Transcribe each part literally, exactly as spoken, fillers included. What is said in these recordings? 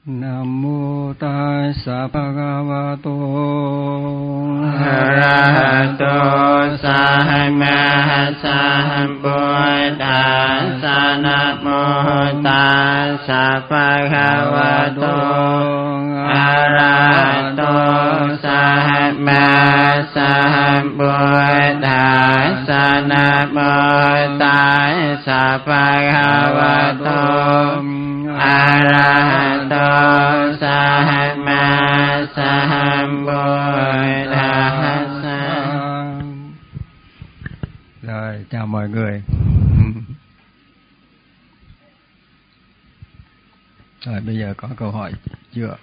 Nam mô Tassa Bhagavato Arahato Sammasambuddhassa. Nam mô Tassa Bhagavato Arahato Sammasambuddhassa. Nam mô Tassa Bhagavato Arahato Sammasambuddhassa. Rồi, chào mọi người. Rồi, bây giờ có câu hỏi chưa?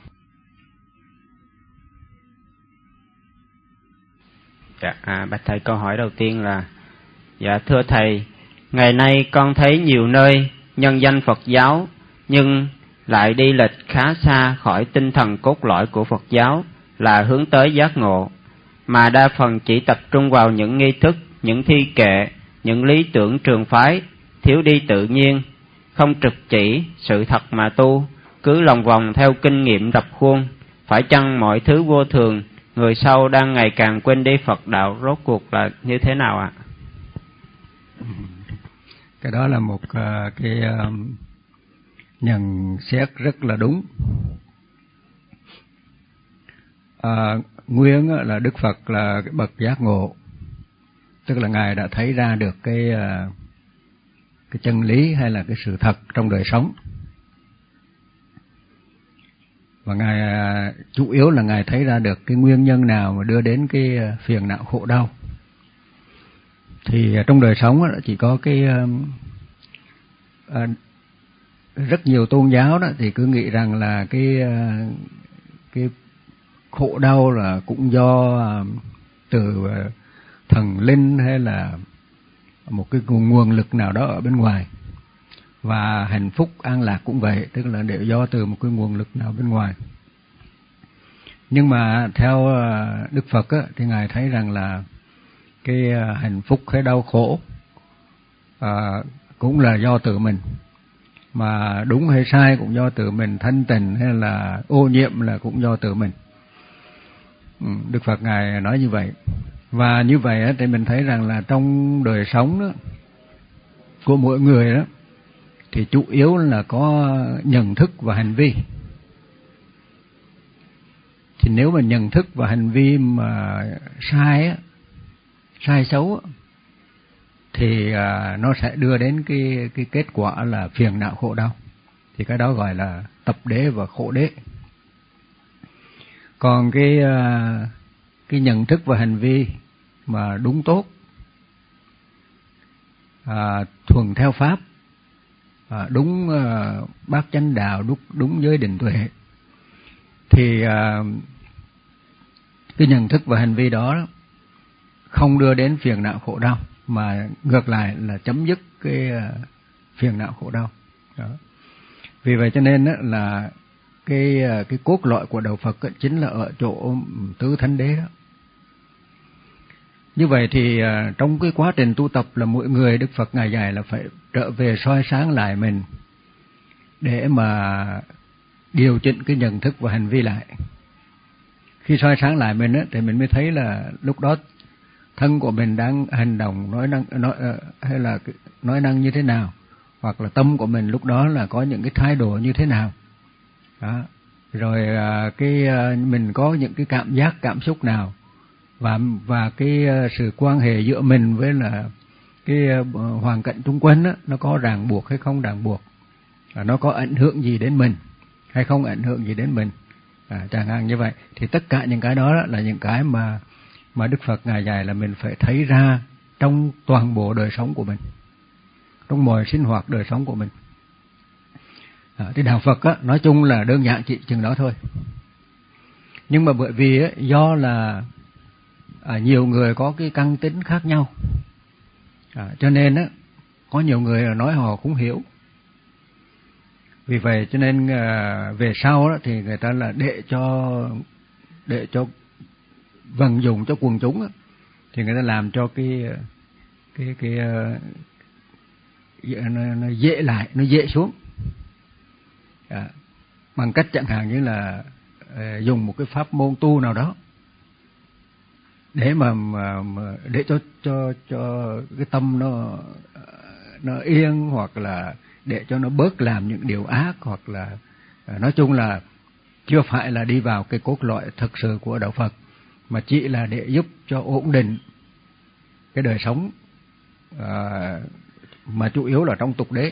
Dạ, à, bạch thầy, câu hỏi đầu tiên là: dạ thưa thầy, ngày nay con thấy nhiều nơi nhân danh Phật giáo nhưng lại đi lệch khá xa khỏi tinh thần cốt lõi của Phật giáo là hướng tới giác ngộ, mà đa phần chỉ tập trung vào những nghi thức, những thi kệ, những lý tưởng trường phái, thiếu đi tự nhiên, không trực chỉ sự thật mà tu, cứ lòng vòng theo kinh nghiệm rập khuôn. Phải chăng mọi thứ vô thường, người sau đang ngày càng quên đi Phật đạo, rốt cuộc là như thế nào ạ? Cái đó là một uh, cái uh, nhận xét rất là đúng. À, nguyên là Đức Phật là cái bậc giác ngộ, tức là Ngài đã thấy ra được cái uh, cái chân lý hay là cái sự thật trong đời sống. Và Ngài uh, chủ yếu là Ngài thấy ra được cái nguyên nhân nào mà đưa đến cái uh, phiền não khổ đau. Thì uh, trong đời sống uh, chỉ có cái uh, uh, rất nhiều tôn giáo đó thì cứ nghĩ rằng là cái uh, cái khổ đau là cũng do uh, từ uh, thần linh hay là một cái nguồn, nguồn lực nào đó ở bên ngoài. Và hạnh phúc an lạc cũng vậy, tức là đều do từ một cái nguồn lực nào bên ngoài. Nhưng mà theo uh, Đức Phật á, thì Ngài thấy rằng là cái uh, hạnh phúc hay đau khổ uh, cũng là do tự mình, mà đúng hay sai cũng do tự mình, thanh tịnh hay là ô nhiễm là cũng do tự mình. Đức Phật Ngài nói như vậy. Và như vậy thì mình thấy rằng là trong đời sống đó, của mỗi người đó, thì chủ yếu là có nhận thức và hành vi. Thì nếu mà nhận thức và hành vi mà sai, sai xấu, thì nó sẽ đưa đến cái, cái kết quả là phiền não khổ đau. Thì cái đó gọi là tập đế và khổ đế. Còn cái, cái nhận thức và hành vi mà đúng tốt, à, thuần theo pháp, à, đúng à, bát chánh đạo, đúng, đúng giới định tuệ, thì à, cái nhận thức và hành vi đó không đưa đến phiền não khổ đau, mà ngược lại là chấm dứt cái uh, phiền não khổ đau đó. Vì vậy cho nên là cái uh, cái cốt lõi của đạo Phật chính là ở chỗ tứ thánh đế đó. Như vậy thì uh, trong cái quá trình tu tập là mỗi người Đức Phật Ngài dạy là phải trở về soi sáng lại mình để mà điều chỉnh cái nhận thức và hành vi lại. Khi soi sáng lại mình á, thì mình mới thấy là lúc đó thân của mình đang hành động nói năng nói hay là nói năng như thế nào, hoặc là tâm của mình lúc đó là có những cái thái độ như thế nào đó. Rồi cái mình có những cái cảm giác cảm xúc nào, và và cái sự quan hệ giữa mình với là cái hoàn cảnh xung quanh đó, nó có ràng buộc hay không ràng buộc, nó có ảnh hưởng gì đến mình hay không ảnh hưởng gì đến mình, à, chẳng hạn như vậy. Thì tất cả những cái đó là những cái mà mà Đức Phật Ngài dạy là mình phải thấy ra trong toàn bộ đời sống của mình, trong mọi sinh hoạt đời sống của mình. À, thì đạo Phật á, nói chung là đơn giản chỉ chừng đó thôi. Nhưng mà bởi vì á, do là à, nhiều người có cái căn tính khác nhau, à, cho nên á, có nhiều người nói họ cũng hiểu. Vì vậy cho nên à, về sau đó, thì người ta là để cho để cho vận dụng cho quần chúng á, thì người ta làm cho cái cái cái, cái nó, nó dễ lại, nó dễ xuống. À, bằng cách chẳng hạn như là uh, dùng một cái pháp môn tu nào đó để mà, mà, mà để cho cho cho cái tâm nó nó yên, hoặc là để cho nó bớt làm những điều ác, hoặc là uh, nói chung là chưa phải là đi vào cái cốt lõi thực sự của đạo Phật, mà chỉ là để giúp cho ổn định cái đời sống, uh, mà chủ yếu là trong tục đế.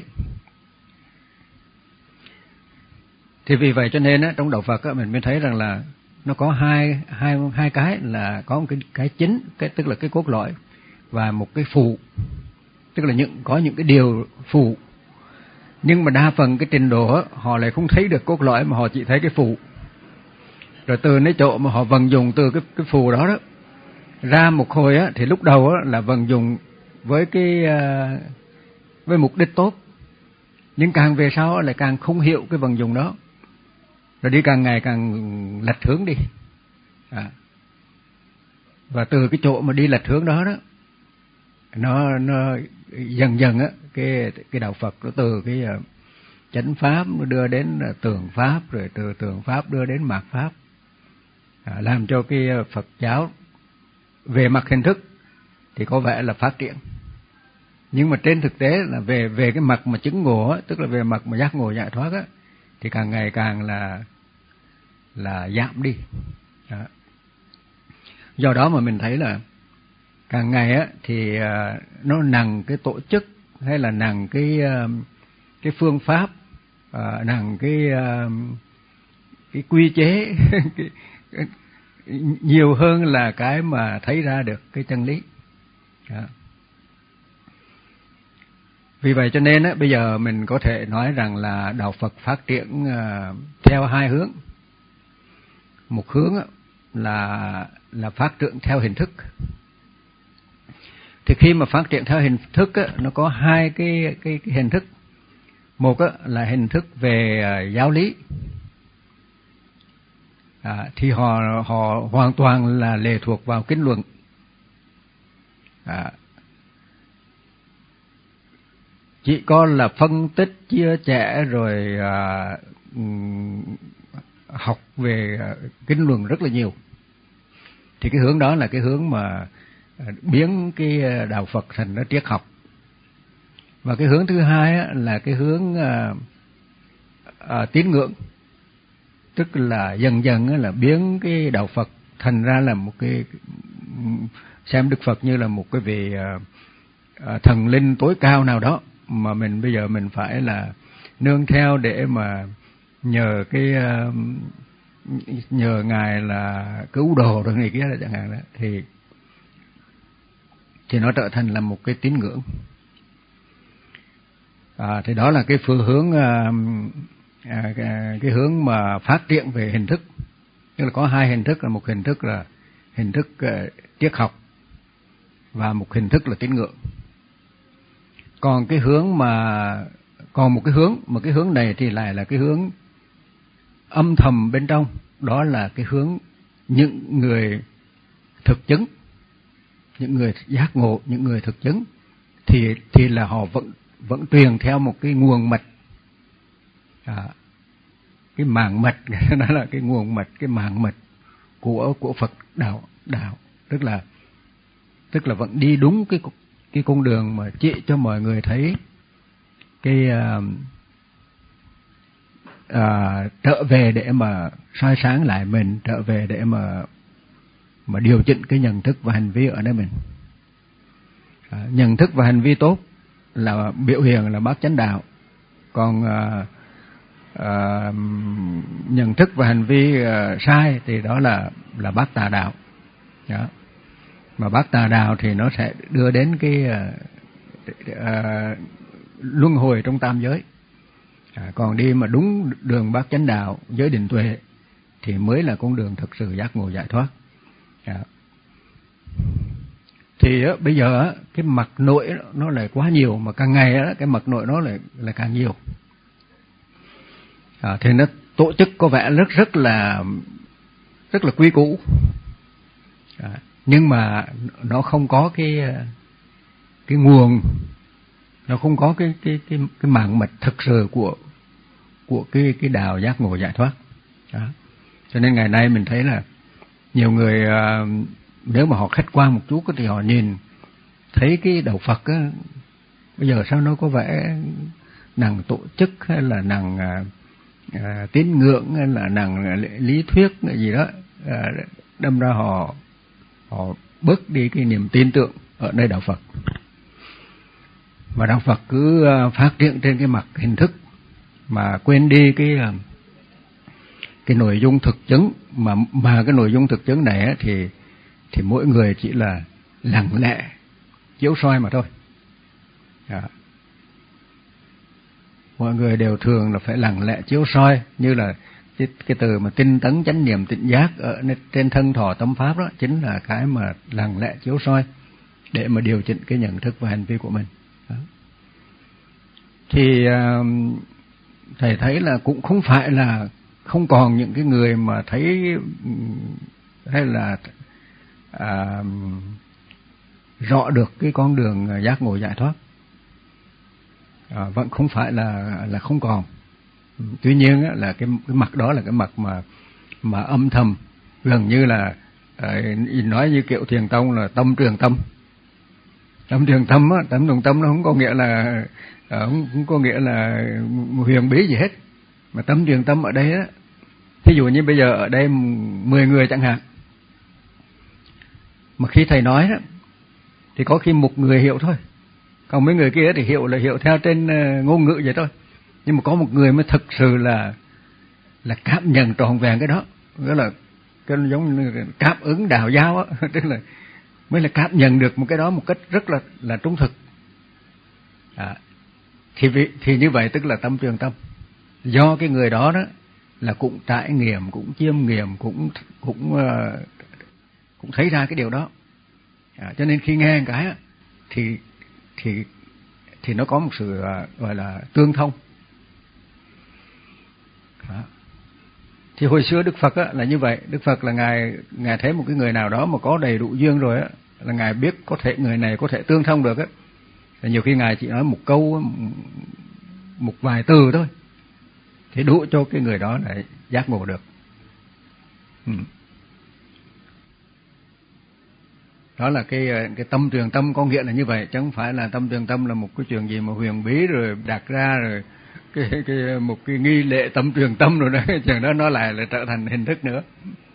Thì vì vậy cho nên á, trong đạo Phật á, mình mới thấy rằng là nó có hai hai hai cái, là có một cái cái chính, cái tức là cái cốt lõi, và một cái phụ, tức là những có những cái điều phụ. Nhưng mà đa phần cái trình độ á, họ lại không thấy được cốt lõi, mà họ chỉ thấy cái phụ. Rồi từ cái chỗ mà họ vận dụng từ cái cái phụ đó đó ra một hồi á, thì lúc đầu á là vận dụng với cái uh, với mục đích tốt, nhưng càng về sau lại càng không hiểu cái vận dụng đó, rồi đi càng ngày càng lệch hướng đi. À. Và từ cái chỗ mà đi lệch hướng đó đó, nó nó dần dần á, cái cái đạo Phật nó từ cái uh, chánh pháp nó đưa đến uh, tường pháp, rồi từ tường pháp đưa đến mạt pháp, à, làm cho cái uh, Phật giáo về mặt hình thức thì có vẻ là phát triển, nhưng mà trên thực tế là về về cái mặt mà chứng ngộ á, tức là về mặt mà giác ngộ giải thoát á, thì càng ngày càng là là giảm đi. Đó. Do đó mà mình thấy là càng ngày á thì uh, nó nặng cái tổ chức, hay là nặng cái uh, cái phương pháp, uh, nặng cái uh, cái quy chế cái, cái, nhiều hơn là cái mà thấy ra được cái chân lý. Đó. Vì vậy cho nên á, bây giờ mình có thể nói rằng là đạo Phật phát triển uh, theo hai hướng. Một hướng á, là là phát triển theo hình thức. Thì khi mà phát triển theo hình thức á, nó có hai cái cái, cái hình thức. Một á, là hình thức về uh, giáo lý. À, thì họ họ hoàn toàn là lệ thuộc vào kinh luận. À, chỉ có là phân tích, chia sẻ, rồi à, học về kinh luận rất là nhiều. Thì cái hướng đó là cái hướng mà biến cái đạo Phật thành nó triết học. Và cái hướng thứ hai á, là cái hướng à, à, tín ngưỡng, tức là dần dần á, là biến cái đạo Phật thành ra là một cái, xem Đức Phật như là một cái vị à, à, thần linh tối cao nào đó, mà mình bây giờ mình phải là nương theo để mà nhờ cái uh, nhờ ngài là cứu độ rồi này kia là chẳng hạn đó, thì thì nó trở thành là một cái tín ngưỡng. À, thì đó là cái phương hướng uh, à, cái, cái hướng mà phát triển về hình thức. Tức là có hai hình thức, là một hình thức là hình thức uh, triết học, và một hình thức là tín ngưỡng. Còn cái hướng mà còn một cái hướng mà cái hướng này thì lại là cái hướng âm thầm bên trong, đó là cái hướng những người thực chứng, những người giác ngộ, những người thực chứng, thì thì là họ vẫn vẫn truyền theo một cái nguồn mật, à, cái màng mật đó là cái nguồn mật, cái màng mật của của Phật đạo đạo, tức là tức là vẫn đi đúng cái cái con đường mà chỉ cho mọi người thấy cái uh, uh, trở về để mà soi sáng lại mình, trở về để mà mà điều chỉnh cái nhận thức và hành vi ở nơi mình. Uh, nhận thức và hành vi tốt là biểu hiện là bát chánh đạo, còn uh, uh, nhận thức và hành vi uh, sai thì đó là là bát tà đạo. Đó. Mà bát tà đạo thì nó sẽ đưa đến cái uh, uh, luân hồi trong tam giới. À, còn đi mà đúng đường bát chánh đạo, giới định tuệ thì mới là con đường thực sự giác ngộ giải thoát. À. Thì á, bây giờ á, cái mặt nội nó lại quá nhiều, mà càng ngày á, cái mặt nội nó lại là càng nhiều. À, thì nó tổ chức có vẻ rất rất là rất là quy củ. À, nhưng mà nó không có cái cái nguồn, nó không có cái cái cái cái mạng mạch thực sự của của cái cái đạo giác ngộ giải thoát. Đó. Cho nên ngày nay mình thấy là nhiều người nếu mà họ khách quan một chút thì họ nhìn thấy cái đạo Phật á, bây giờ sao nó có vẻ nặng tổ chức hay là nặng à, à, tín ngưỡng hay là nặng lý thuyết gì đó, à, đâm ra họ họ bớt đi cái niềm tin tưởng ở nơi đạo Phật, mà đạo Phật cứ phát triển trên cái mặt hình thức mà quên đi cái cái nội dung thực chứng, mà mà cái nội dung thực chứng này thì thì mỗi người chỉ là lặng lẽ chiếu soi mà thôi. À. Mọi người đều thường là phải lặng lẽ chiếu soi, như là cái, cái từ mà tinh tấn chánh niệm tịnh giác ở trên thân thọ tâm pháp đó chính là cái mà lặng lẽ chiếu soi để mà điều chỉnh cái nhận thức và hành vi của mình. Đó. Thì uh, thầy thấy là cũng không phải là không còn những cái người mà thấy hay là à, rõ được cái con đường giác ngộ giải thoát, à, vẫn không phải là là không còn. Tuy nhiên á, là cái cái mặt đó là cái mặt mà mà âm thầm, gần như là à, nói như kiểu Thiền tông là tâm trường tâm. Tâm trường tâm á, tâm trường tâm nó không có nghĩa là không, không có nghĩa là huyền bí gì hết, mà tâm trường tâm ở đây á, ví dụ như bây giờ ở đây mười người chẳng hạn, mà khi thầy nói đó thì có khi một người hiểu thôi, còn mấy người kia thì hiểu là hiểu theo trên ngôn ngữ vậy thôi, nhưng mà có một người mới thực sự là là cảm nhận trọn vẹn cái đó, đó là cái giống như cảm ứng đạo giáo á, tức là mới là cảm nhận được một cái đó một cách rất là là trung thực. À, thì vì, thì như vậy tức là tâm trường tâm, do cái người đó đó là cũng trải nghiệm, cũng chiêm nghiệm, cũng cũng uh, cũng thấy ra cái điều đó. À, cho nên khi nghe cái thì thì thì nó có một sự uh, gọi là tương thông. À. Thì hồi xưa Đức Phật á, là như vậy. Đức Phật là ngài ngài thấy một cái người nào đó mà có đầy đủ duyên rồi á, là ngài biết có thể người này có thể tương thông được á. Nhiều khi ngài chỉ nói một câu, một vài từ thôi, thì đủ cho cái người đó để giác ngộ được. Ừ. Đó là cái cái tâm trường tâm, có nghĩa là như vậy, chứ không phải là tâm trường tâm là một cái chuyện gì mà huyền bí rồi đặt ra rồi cái cái một cái nghi lễ tâm trường tâm rồi đó, chuyện đó nó lại là trở thành hình thức nữa.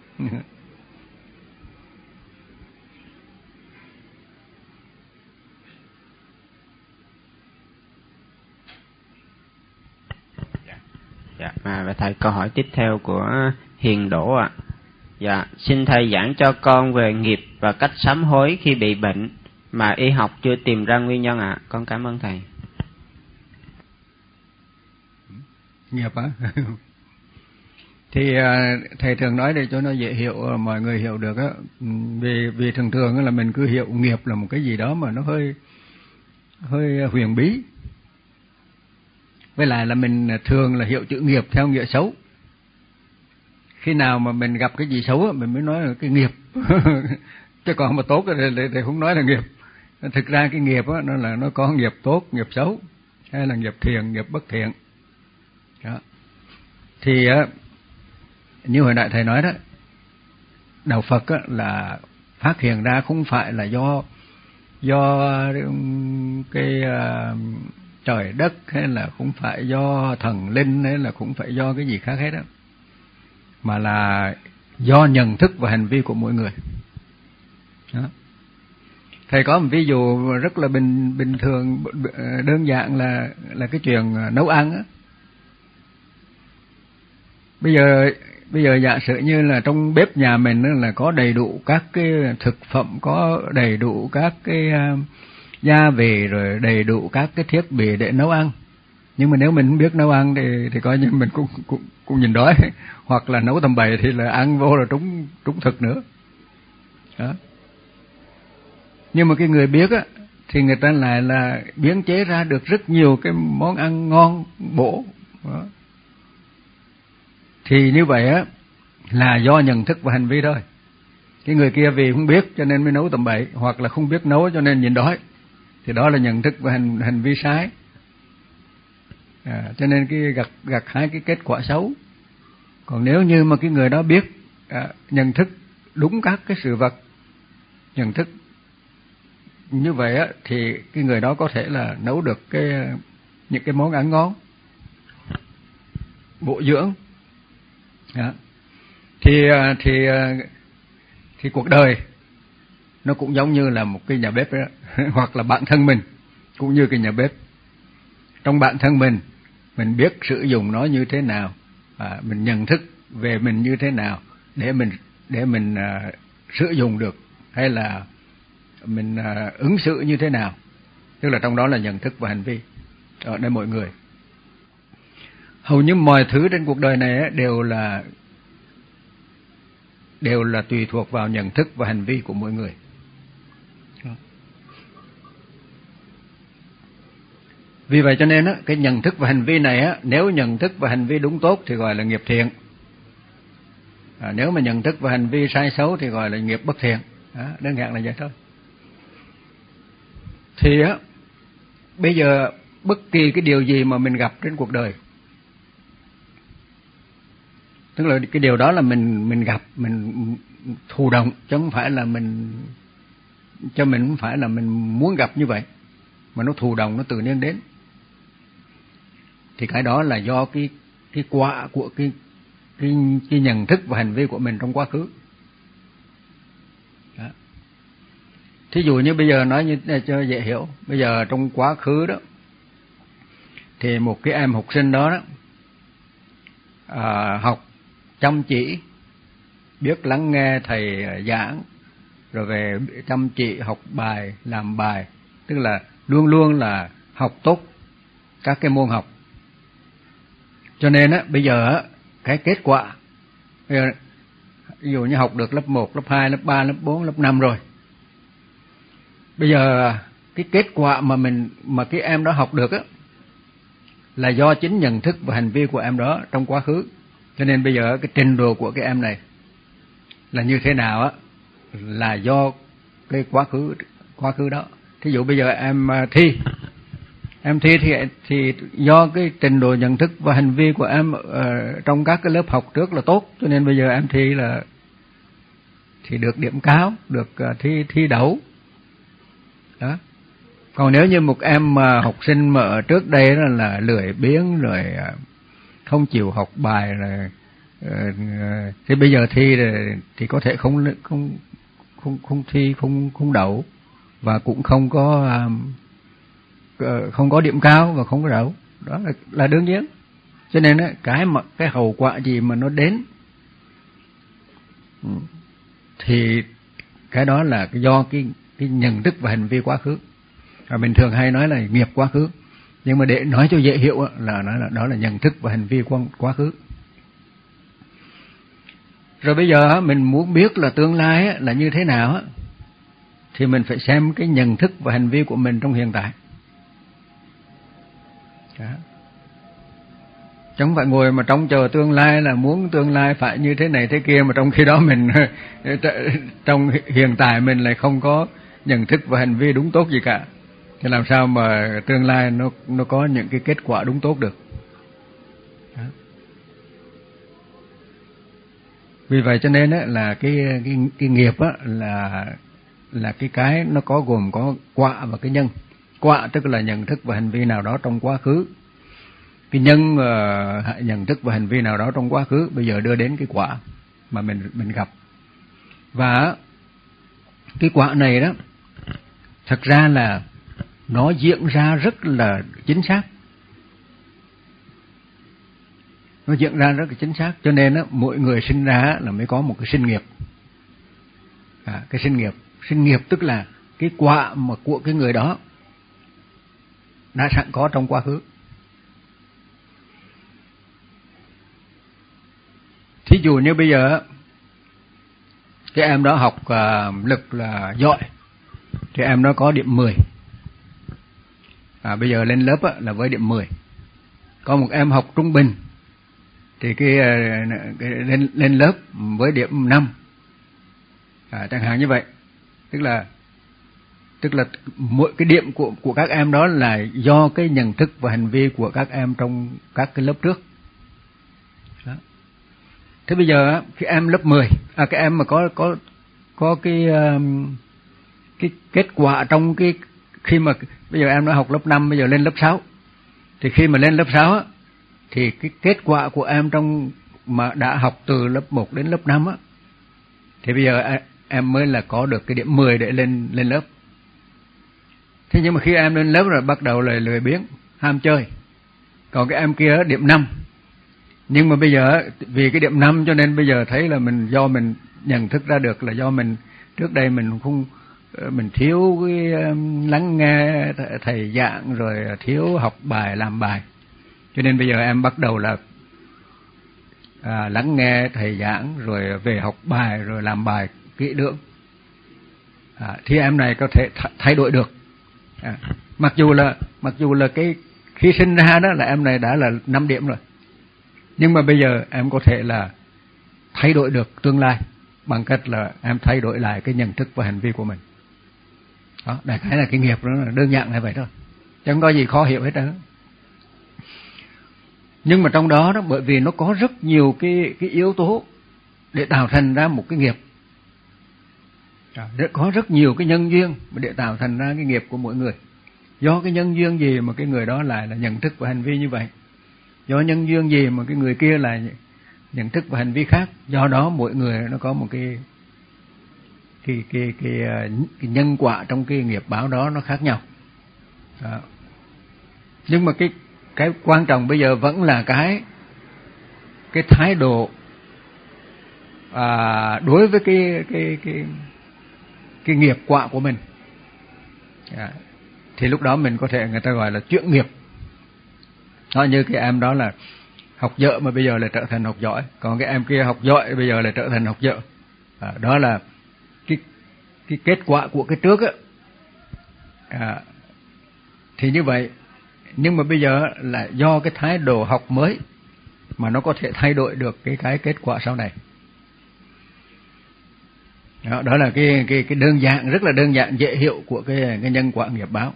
Dạ, và thầy câu hỏi tiếp theo của Hiền Đỗ ạ. À. Dạ, xin thầy giảng cho con về nghiệp và cách sám hối khi bị bệnh mà y học chưa tìm ra nguyên nhân ạ. À. Con cảm ơn thầy. Nghiệp á? Thì thầy thường nói để cho nó dễ hiểu, mọi người hiểu được á. Vì vì thường thường là mình cứ hiểu nghiệp là một cái gì đó mà nó hơi hơi huyền bí. Với lại là mình thường là hiểu chữ nghiệp theo nghĩa xấu. Khi nào mà mình gặp cái gì xấu mình mới nói là cái nghiệp. Chứ còn mà tốt thì, thì không nói là nghiệp. Thực ra cái nghiệp đó, nó là nó có nghiệp tốt, nghiệp xấu, hay là nghiệp thiện, nghiệp bất thiện. Đó. Thì như hồi nãy thầy nói đó, đạo Phật là phát hiện ra không phải là do do cái uh, trời đất, hay là không phải do thần linh, hay là không phải do cái gì khác hết đó, mà là do nhận thức và hành vi của mỗi người. Đó. Thầy có một ví dụ rất là bình bình thường, đơn giản là là cái chuyện nấu ăn á. Bây giờ bây giờ giả sử như là trong bếp nhà mình là có đầy đủ các cái thực phẩm, có đầy đủ các cái uh, gia vị, rồi đầy đủ các cái thiết bị để nấu ăn. Nhưng mà nếu mình không biết nấu ăn thì thì coi như mình cũng cũng cũng nhìn đói, hoặc là nấu tầm bậy thì là ăn vô là trúng trúng thực nữa. Đó. Nhưng mà cái người biết á thì người ta lại là biến chế ra được rất nhiều cái món ăn ngon bổ. Đó. Thì như vậy á là do nhận thức và hành vi thôi. Cái người kia vì không biết cho nên mới nấu tầm bậy, hoặc là không biết nấu cho nên nhìn đói, thì đó là nhận thức và hành, hành vi sai. À, cho nên cái gặt gặt hai cái kết quả xấu. Còn nếu như mà cái người đó biết à, nhận thức đúng các cái sự vật, nhận thức như vậy á, thì cái người đó có thể là nấu được cái những cái món ăn ngon, bổ dưỡng. Đó. Thì thì thì cuộc đời nó cũng giống như là một cái nhà bếp đó. Hoặc là bản thân mình cũng như cái nhà bếp. Trong bản thân mình, mình biết sử dụng nó như thế nào, à, mình nhận thức về mình như thế nào để mình để mình uh, sử dụng được, hay là mình uh, ứng xử như thế nào. Tức là trong đó là nhận thức và hành vi ở đây mọi người. Hầu như mọi thứ trên cuộc đời này đều là đều là tùy thuộc vào nhận thức và hành vi của mỗi người. Vì vậy cho nên á, cái nhận thức và hành vi này á, nếu nhận thức và hành vi đúng tốt thì gọi là nghiệp thiện. À, nếu mà nhận thức và hành vi sai xấu thì gọi là nghiệp bất thiện. Đó, đơn giản là vậy thôi. Thì á, bây giờ bất kỳ cái điều gì mà mình gặp trên cuộc đời, tức là cái điều đó là mình mình gặp, mình thụ động, chứ không phải là mình cho mình không phải là mình muốn gặp như vậy, mà nó thụ động, nó tự nhiên đến. Thì cái đó là do cái cái quả của cái cái cái nhận thức và hành vi của mình trong quá khứ. Đó. Thí dụ như bây giờ nói như cho dễ hiểu, bây giờ trong quá khứ đó thì một cái em học sinh đó, đó à, học chăm chỉ, biết lắng nghe thầy giảng, rồi về chăm chỉ học bài, làm bài, tức là luôn luôn là học tốt các cái môn học. Cho nên á, bây giờ á, cái kết quả, bây giờ, ví dụ như học được lớp một, lớp hai, lớp ba, lớp bốn, lớp năm rồi. Bây giờ cái kết quả mà mình mà cái em đó học được á, là do chính nhận thức và hành vi của em đó trong quá khứ. Cho nên bây giờ cái trình độ của cái em này là như thế nào á, là do cái quá khứ quá khứ đó. Thí dụ bây giờ em thi, em thi thì thì do cái trình độ nhận thức và hành vi của em uh, trong các cái lớp học trước là tốt, cho nên bây giờ em thi là thì được điểm cao, được uh, thi thi đậu. Đó. Còn nếu như một em mà học sinh mà ở trước đây là, là lười biếng rồi uh, không chịu học bài rồi uh, uh, thì bây giờ thi rồi, thì có thể không không không không thi không không đậu, và cũng không có um, không có điểm cao và không có đậu. Đó là, là đương nhiên. Cho nên á, cái mà cái hậu quả gì mà nó đến thì cái đó là do cái cái nhận thức và hành vi quá khứ. Và mình thường hay nói là nghiệp quá khứ, nhưng mà để nói cho dễ hiểu là nói là đó là nhận thức và hành vi quá khứ. Rồi bây giờ mình muốn biết là tương lai là như thế nào thì mình phải xem cái nhận thức và hành vi của mình trong hiện tại. Đó. Chứ không phải ngồi mà trông chờ tương lai là muốn tương lai phải như thế này thế kia, mà trong khi đó mình trong hiện tại mình lại không có nhận thức và hành vi đúng tốt gì cả, thì làm sao mà tương lai nó nó có những cái kết quả đúng tốt được. Đó. Vì vậy cho nên á, là cái cái cái nghiệp á, là là cái cái nó có gồm có quả và cái nhân. Quả tức là nhận thức và hành vi nào đó trong quá khứ. Cái nhân uh, nhận thức và hành vi nào đó trong quá khứ bây giờ đưa đến cái quả mà mình mình gặp. Và cái quả này đó thật ra là nó diễn ra rất là chính xác. Nó diễn ra rất là chính xác, cho nên á, mỗi người sinh ra là mới có một cái sinh nghiệp. À, cái sinh nghiệp, sinh nghiệp tức là cái quả mà của cái người đó đã sẵn có trong quá khứ. Thí dụ như bây giờ cái em đó học uh, lực là giỏi thì em đó có điểm mười. À, bây giờ lên lớp á, là với điểm mười. Có một em học trung bình thì cái, cái lên lên lớp với điểm năm. À, chẳng hạn như vậy. Tức là tức là mỗi cái điểm của của các em đó là do cái nhận thức và hành vi của các em trong các cái lớp trước. Đó. Thế bây giờ khi em lớp mười, à cái em mà có có có cái um, cái kết quả trong cái khi mà bây giờ em đã học lớp năm, bây giờ lên lớp sáu, thì khi mà lên lớp sáu á, thì cái kết quả của em trong mà đã học từ lớp một đến lớp năm á, thì bây giờ em mới là có được cái điểm mười để lên lên lớp. Thế nhưng mà khi em lên lớp rồi bắt đầu là lười biếng, ham chơi. Còn cái em kia điểm năm. Nhưng mà bây giờ vì cái điểm năm cho nên bây giờ thấy là mình do mình nhận thức ra được là do mình trước đây mình không mình thiếu cái lắng nghe thầy giảng rồi thiếu học bài làm bài. Cho nên bây giờ em bắt đầu là à, lắng nghe thầy giảng rồi về học bài rồi làm bài kỹ lưỡng. À, thì em này có thể th- thay đổi được. À, mặc dù là mặc dù là cái khi sinh ra đó là em này đã là năm điểm rồi, nhưng mà bây giờ em có thể là thay đổi được tương lai bằng cách là em thay đổi lại cái nhận thức và hành vi của mình. Đó, đại khái là cái nghiệp nó là đơn giản là vậy thôi, chẳng có gì khó hiểu hết trơn. Nhưng mà trong đó đó, bởi vì nó có rất nhiều cái cái yếu tố để tạo thành ra một cái nghiệp. À, có rất nhiều cái nhân duyên để tạo thành ra cái nghiệp của mỗi người. Do cái nhân duyên gì mà cái người đó lại là nhận thức và hành vi như vậy? Do nhân duyên gì mà cái người kia là nhận thức và hành vi khác? Do đó mỗi người nó có một cái cái cái cái, cái nhân quả trong cái nghiệp báo đó nó khác nhau. Đó. Nhưng mà cái cái quan trọng bây giờ vẫn là cái cái thái độ à, đối với cái cái cái cái nghiệp quả của mình. À, thì lúc đó mình có thể người ta gọi là chuyển nghiệp. Đó, như cái em đó là học dở mà bây giờ là trở thành học giỏi, còn cái em kia học giỏi bây giờ là trở thành học dở. À, đó là cái cái kết quả của cái trước á. À, thì như vậy, nhưng mà bây giờ là do cái thái độ học mới mà nó có thể thay đổi được cái cái kết quả sau này. Đó, đó là cái cái cái đơn giản, rất là đơn giản dễ hiểu của cái cái nhân quả nghiệp báo.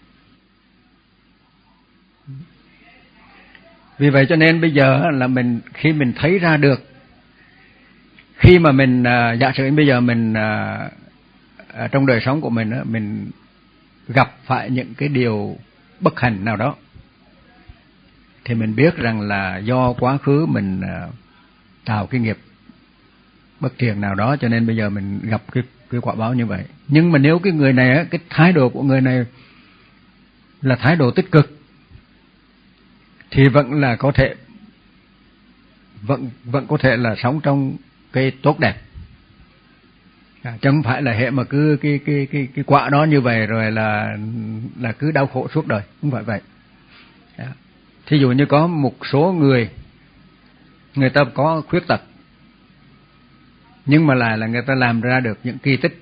Vì vậy cho nên bây giờ là mình khi mình thấy ra được, khi mà mình uh, giả sử bây giờ mình uh, trong đời sống của mình uh, mình gặp phải những cái điều bất hạnh nào đó, thì mình biết rằng là do quá khứ mình uh, tạo cái nghiệp bất thiện nào đó, cho nên bây giờ mình gặp cái cái quả báo như vậy. Nhưng mà nếu cái người này, cái thái độ của người này là thái độ tích cực, thì vẫn là có thể vẫn vẫn có thể là sống trong cái tốt đẹp. À, chứ không phải là hệ mà cứ cái cái cái cái quả đó như vậy rồi là là cứ đau khổ suốt đời, không phải vậy. À, thí dụ như có một số người người ta có khuyết tật, nhưng mà lại là người ta làm ra được những kỳ tích.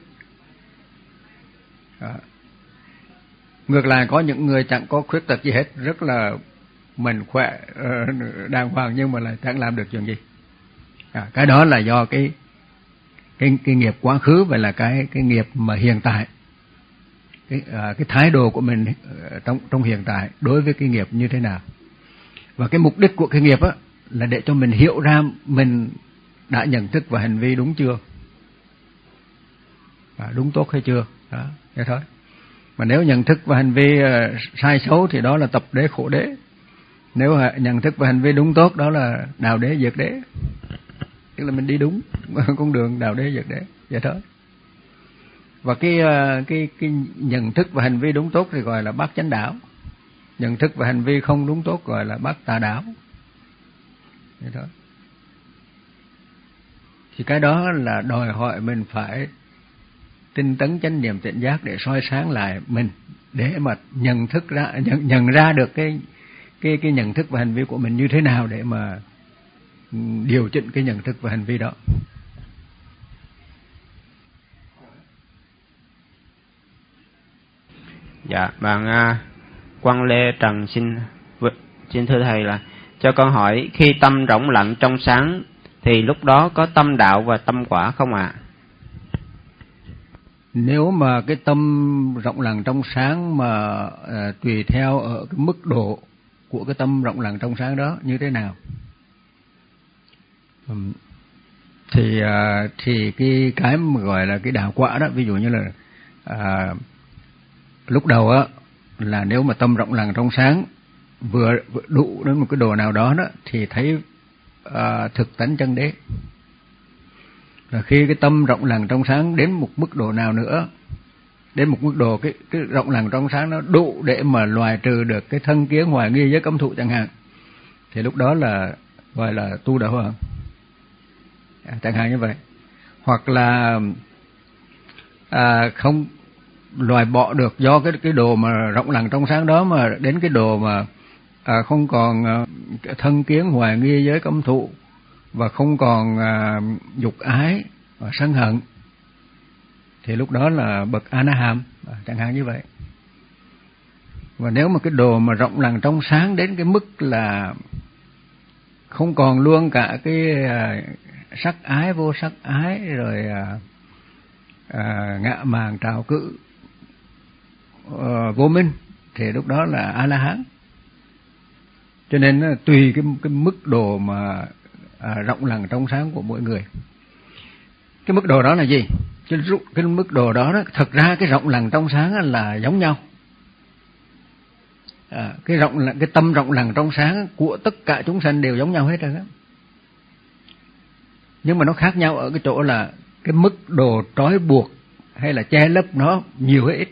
À, ngược lại có những người chẳng có khuyết tật gì hết, rất là mình khỏe đàng hoàng nhưng mà lại chẳng làm được chuyện gì. À, cái đó là do cái cái cái nghiệp quá khứ, và là cái cái nghiệp mà hiện tại, cái à, cái thái độ của mình trong trong hiện tại đối với cái nghiệp như thế nào. Và cái mục đích của cái nghiệp á là để cho mình hiểu ra mình đã nhận thức và hành vi đúng chưa, à, đúng tốt hay chưa. Đó, thế thôi. Mà nếu nhận thức và hành vi uh, sai xấu thì đó là tập đế khổ đế. Nếu nhận thức và hành vi đúng tốt đó là đạo đế diệt đế, tức là mình đi đúng con đường đạo đế diệt đế, vậy thôi. Và cái cái cái nhận thức và hành vi đúng tốt thì gọi là bát chánh đạo, nhận thức và hành vi không đúng tốt gọi là bát tà đạo, vậy thôi. Thì cái đó là đòi hỏi mình phải tinh tấn chánh niệm tỉnh giác để soi sáng lại mình, để mà nhận thức ra nhận, nhận ra được cái cái cái nhận thức và hành vi của mình như thế nào để mà điều chỉnh cái nhận thức và hành vi đó. Dạ, bạn uh, Quang Lê Trần xin xin thưa thầy là cho con hỏi, khi tâm rỗng lặng trong sáng thì lúc đó có tâm đạo và tâm quả không ạ? À? Nếu mà cái tâm rộng lặng trong sáng mà à, tùy theo ở cái mức độ của cái tâm rộng lặng trong sáng đó như thế nào, thì à, thì cái cái mà gọi là cái đào quả đó, ví dụ như là à, lúc đầu á là nếu mà tâm rộng lặng trong sáng vừa, vừa đủ đến một cái độ nào đó đó thì thấy à, thực tánh chân đế. Và khi cái tâm rộng lặng trong sáng đến một mức độ nào nữa, đến một mức độ cái cái rộng lặng trong sáng nó đủ để mà loại trừ được cái thân kiến hoài nghi với cấm thụ chẳng hạn, thì lúc đó là gọi là tu đạo hoàng, à, chẳng hạn như vậy. Hoặc là à, không loại bỏ được do cái cái đồ mà rộng lặng trong sáng đó mà đến cái đồ mà à, không còn à, thân kiến hoài nghi với cấm thụ và không còn à, dục ái và sân hận, thì lúc đó là bậc A-na-hàm, à, chẳng hạn như vậy. Và nếu mà cái đồ mà rộng lặng trong sáng đến cái mức là không còn luôn cả cái à, sắc ái vô sắc ái, rồi à, à, ngạ màng trào cự à, vô minh, thì lúc đó là A-la-hán. Cho nên tùy cái cái mức độ mà à, rộng lặng trong sáng của mỗi người. Cái mức độ đó là gì? Cái, cái mức độ đó, đó thật ra cái rộng lặng trong sáng là giống nhau. À, cái rộng lặng, cái tâm rộng lặng trong sáng của tất cả chúng sanh đều giống nhau hết rồi đó. Nhưng mà nó khác nhau ở cái chỗ là cái mức độ trói buộc hay là che lấp nó nhiều hay ít.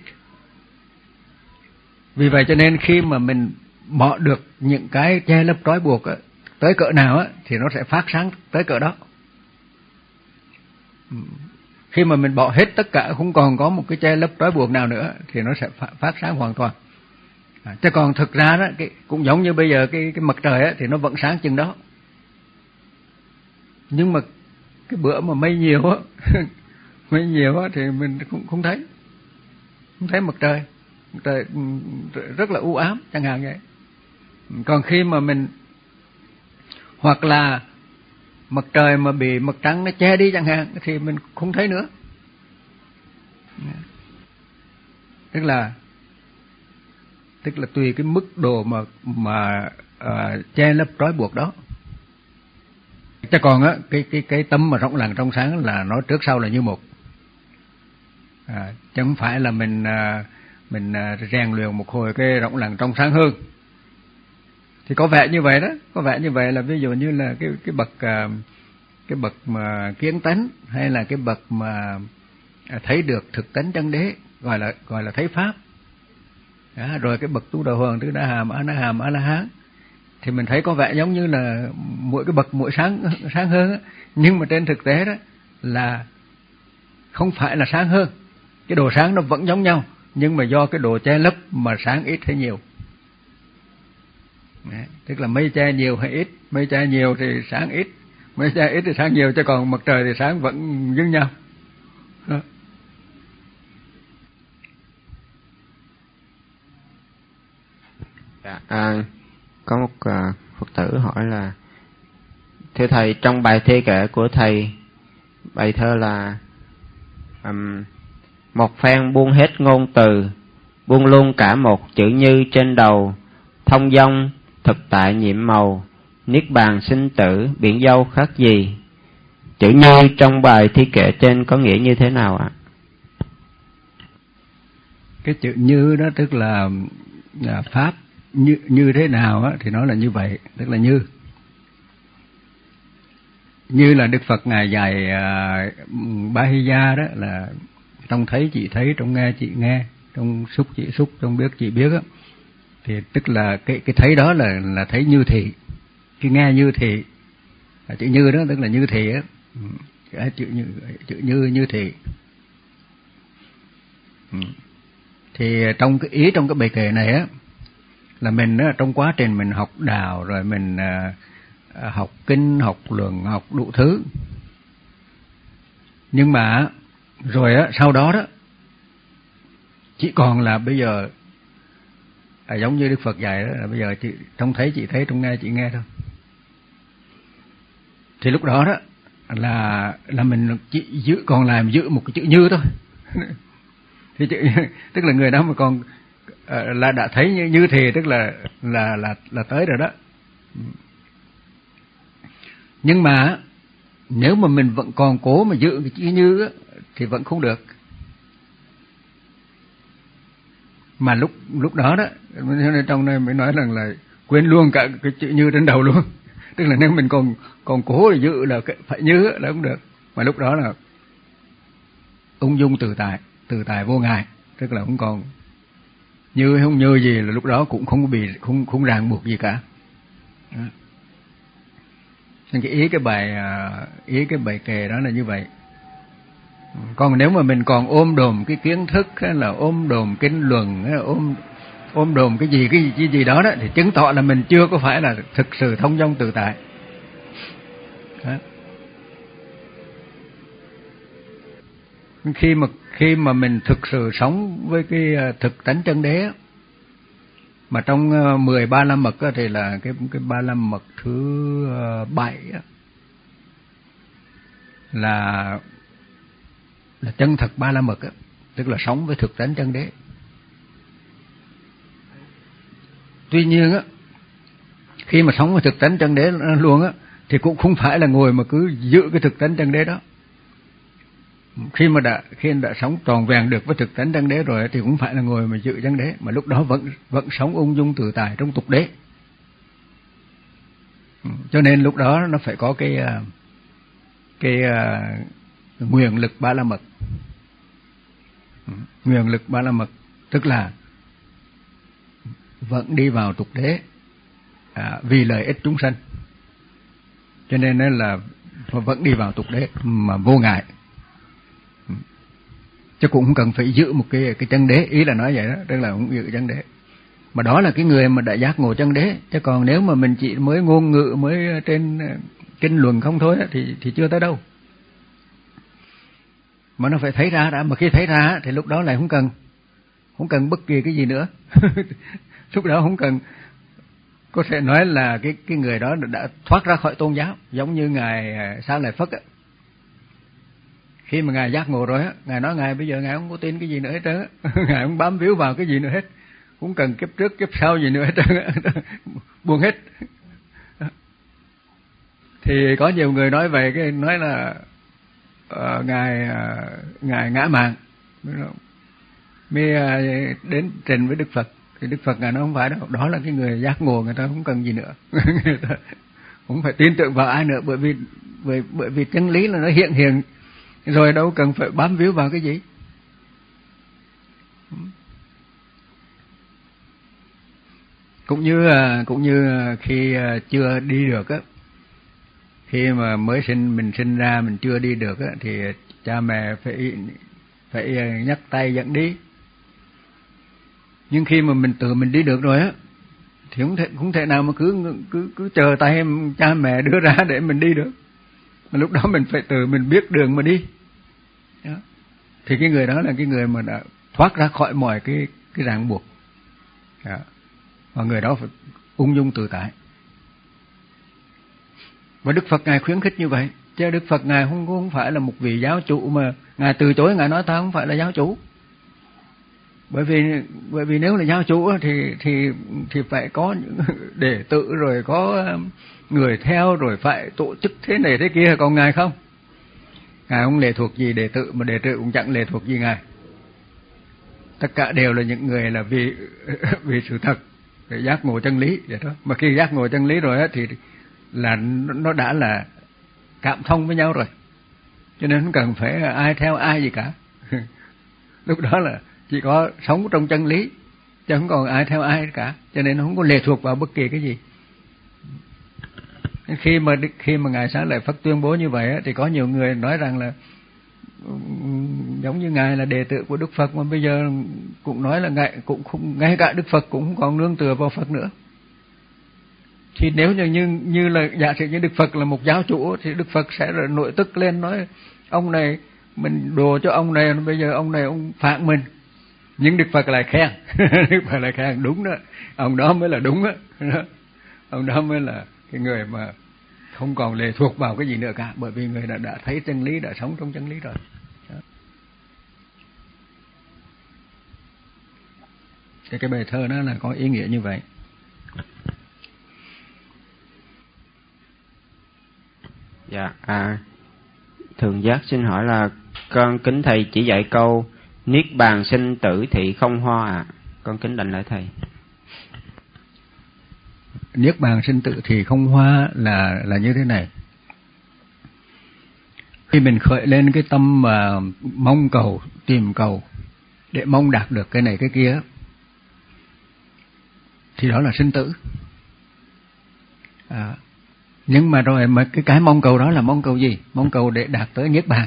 Vì vậy cho nên khi mà mình bỏ được những cái che lấp trói buộc á, tới cỡ nào á, thì nó sẽ phát sáng tới cỡ đó. Khi mà mình bỏ hết tất cả, không còn có một cái che lấp trói buộc nào nữa, thì nó sẽ phát sáng hoàn toàn. À, chứ còn thực ra đó, cái, cũng giống như bây giờ cái, cái mặt trời á, thì nó vẫn sáng chừng đó. Nhưng mà cái bữa mà mây nhiều á, mây nhiều á, thì mình cũng không thấy, không thấy mặt trời. Mặt trời rất là u ám, chẳng hạn vậy. Còn khi mà mình, hoặc là mặt trời mà bị mặt trăng nó che đi chẳng hạn, thì mình không thấy nữa. Tức là tức là tùy cái mức độ mà mà à, che lấp trói buộc đó. Chứ còn á, cái cái cái tâm mà rộng lặng trong sáng là nó trước sau là như một. À, chứ không phải là mình à, mình à, rèn luyện một hồi cái rộng lặng trong sáng hơn. Thì có vẻ như vậy đó, có vẻ như vậy là ví dụ như là cái cái bậc à, cái bậc mà kiến tánh, hay là cái bậc mà thấy được thực tánh chân đế, gọi là gọi là thấy pháp. Đó, rồi cái bậc tu đà hoàng, tứ đà hàm, a na hàm, a la hán, thì mình thấy có vẻ giống như là mỗi cái bậc mỗi sáng sáng hơn á, nhưng mà trên thực tế đó là không phải là sáng hơn. Cái độ sáng nó vẫn giống nhau, nhưng mà do cái độ che lấp mà sáng ít hay nhiều. Đấy, tức là mây che nhiều hay ít, mây che nhiều thì sáng ít, mây che ít thì sáng nhiều, chứ còn mặt trời thì sáng vẫn như nhau. Đó. À, có một uh, Phật tử hỏi là: thưa thầy, trong bài thi kệ của thầy, bài thơ là um, một phen buông hết ngôn từ, buông luôn cả một chữ như trên đầu, thông dong thực tại nhiệm màu, niết bàn sinh tử biển dâu khác gì. Chữ như trong bài thi kệ trên có nghĩa như thế nào ạ? Cái chữ như đó tức là, là pháp như như thế nào á, thì nó là như vậy, tức là như như là Đức Phật ngài dạy à, Ba Hy Gia đó, là trong thấy chị thấy, trong nghe chị nghe, trong xúc chị xúc, trong biết chị biết á, thì tức là cái cái thấy đó là là thấy như thị, cái nghe như thị, chữ như đó tức là như thị á, cái chữ như chữ như như thị. Thì trong cái ý trong cái bài kệ này á, là mình á, trong quá trình mình học đạo rồi mình à, học kinh, học luận, học đủ thứ, nhưng mà rồi á, sau đó đó chỉ còn là bây giờ à, giống như Đức Phật dạy đó, là bây giờ chị trông thấy chị thấy, trong nghe chị nghe thôi. Thì lúc đó đó là là mình chỉ giữ, còn làm giữ một cái chữ như thôi. thì tức là người đó mà còn uh, là đã thấy như, như thế tức là là là là tới rồi đó. Nhưng mà nếu mà mình vẫn còn cố mà giữ cái chữ như á, thì vẫn không được. Mà lúc lúc đó đó, trong này mới nói rằng là quên luôn cả cái chữ như trên đầu luôn. Tức là nếu mình còn còn cố để giữ là phải như là không được. Mà lúc đó là ung dung tự tại, tự tại vô ngại, tức là không còn như không như gì, là lúc đó cũng không bị không không ràng buộc gì cả. Đó. Nên cái ý cái bài ý cái bài kệ đó là như vậy. Còn nếu mà mình còn ôm đồm cái kiến thức hay là ôm đồm kinh luận hay là ôm ôm đồm cái gì cái gì cái gì đó đó thì chứng tỏ là mình chưa có phải là thực sự thông dong tự tại. Đó. Khi mà khi mà mình thực sự sống với cái thực tánh chân đế, mà trong mười ba la mật thì là cái cái ba la mật thứ bảy là là chân thật ba la mật, tức là sống với thực tánh chân đế. Tuy nhiên á, khi mà sống với thực tánh chân đế luôn á, thì cũng không phải là ngồi mà cứ giữ cái thực tánh chân đế đó. Khi mà đã khi đã sống tròn vẹn được với thực tánh chân đế rồi thì cũng phải là ngồi mà giữ chân đế, mà lúc đó vẫn vẫn sống ung dung tự tại trong tục đế. Cho nên lúc đó nó phải có cái cái uh, nguyện lực ba la mật. Nguyện lực ba la mật tức là vẫn đi vào tục đế à, vì lợi ích chúng sanh. Cho nên là vẫn đi vào tục đế mà vô ngại, chứ cũng không cần phải giữ một cái cái chân đế, ý là nói vậy đó, tức là không giữ chân đế. Mà đó là cái người mà đã giác ngộ chân đế, chứ còn nếu mà mình chỉ mới ngôn ngữ mới trên kinh luận không thôi thì thì chưa tới đâu. Mà nó phải thấy ra đã, mà khi thấy ra thì lúc đó lại không cần không cần bất kỳ cái gì nữa. Lúc đó không cần, có thể nói là cái cái người đó đã thoát ra khỏi tôn giáo, giống như ngài Xá Lợi Phất á. Khi mà ngài giác ngộ rồi á, ngài nói ngài bây giờ ngài không có tin cái gì nữa hết trơn á, ngài không bám víu vào cái gì nữa hết, không cần kiếp trước kiếp sau gì nữa hết trơn á, buông hết. Thì có nhiều người nói về cái nói là uh, ngài uh, ngài ngã mạn, mới uh, đến trình với Đức Phật, thì Đức Phật ngài nói không phải đâu, đó là cái người giác ngộ, người ta không cần gì nữa. Người ta không phải tin tưởng vào ai nữa, bởi vì bởi bởi vì chân lý là nó hiện hiện rồi, đâu cần phải bám víu vào cái gì. Cũng như cũng như khi chưa đi được á, khi mà mới sinh mình sinh ra mình chưa đi được á, thì cha mẹ phải phải nhắc tay dẫn đi. Nhưng khi mà mình tự mình đi được rồi á, thì không thể không thể nào mà cứ cứ cứ chờ tay cha mẹ đưa ra để mình đi được. Mà lúc đó mình phải tự mình biết đường mà đi. Đó. Thì cái người đó là cái người mà đã thoát ra khỏi mọi cái cái ràng buộc. Đó. Và người đó phải ung dung tự tại. Và Đức Phật ngài khuyến khích như vậy, chứ Đức Phật ngài không không phải là một vị giáo chủ mà ngài từ chối, ngài nói ta không phải là giáo chủ. Bởi vì bởi vì nếu là giáo chủ thì thì thì phải có những đệ tử, rồi có người theo, rồi phải tổ chức thế này thế kia, còn ngài không. Ngài không lệ thuộc gì đệ tử, mà đệ tử cũng chẳng lệ thuộc gì ngài. Tất cả đều là những người là vì vì sự thật, để giác ngộ chân lý vậy thôi. Mà khi giác ngộ chân lý rồi á thì là nó đã là cảm thông với nhau rồi, cho nên không cần phải ai theo ai gì cả. Lúc đó là chỉ có sống trong chân lý, chứ không còn ai theo ai cả, cho nên nó không có lệ thuộc vào bất kỳ cái gì. Khi mà khi mà ngài Xá Lợi Phất tuyên bố như vậy thì có nhiều người nói rằng là giống như ngài là đệ tử của Đức Phật, mà bây giờ cũng nói là ngài cũng không, ngay cả Đức Phật cũng không còn nương tựa vào Phật nữa. Thì nếu như như, như là giả sử như Đức Phật là một giáo chủ thì Đức Phật sẽ nội tức lên nói ông này mình đồ cho ông này, bây giờ ông này ông phản mình. Nhưng Đức Phật lại khen, Đức Phật lại khen đúng đó, ông đó mới là đúng á, ông đó mới là cái người mà không còn lệ thuộc vào cái gì nữa cả, bởi vì người đã đã thấy chân lý, đã sống trong chân lý rồi. Đó. Thì cái bài thơ đó là có ý nghĩa như vậy. Dạ, à, Thường Giác xin hỏi là con kính thầy chỉ dạy câu niết bàn sinh tử thị không hoa ạ. À. Con kính đảnh lễ thầy. Niết bàn sinh tử thì không hoa là là như thế này. Khi mình khởi lên cái tâm mà mong cầu, tìm cầu để mong đạt được cái này cái kia, thì đó là sinh tử. À, nhưng mà rồi mà cái cái mong cầu đó là mong cầu gì? Mong cầu để đạt tới niết bàn.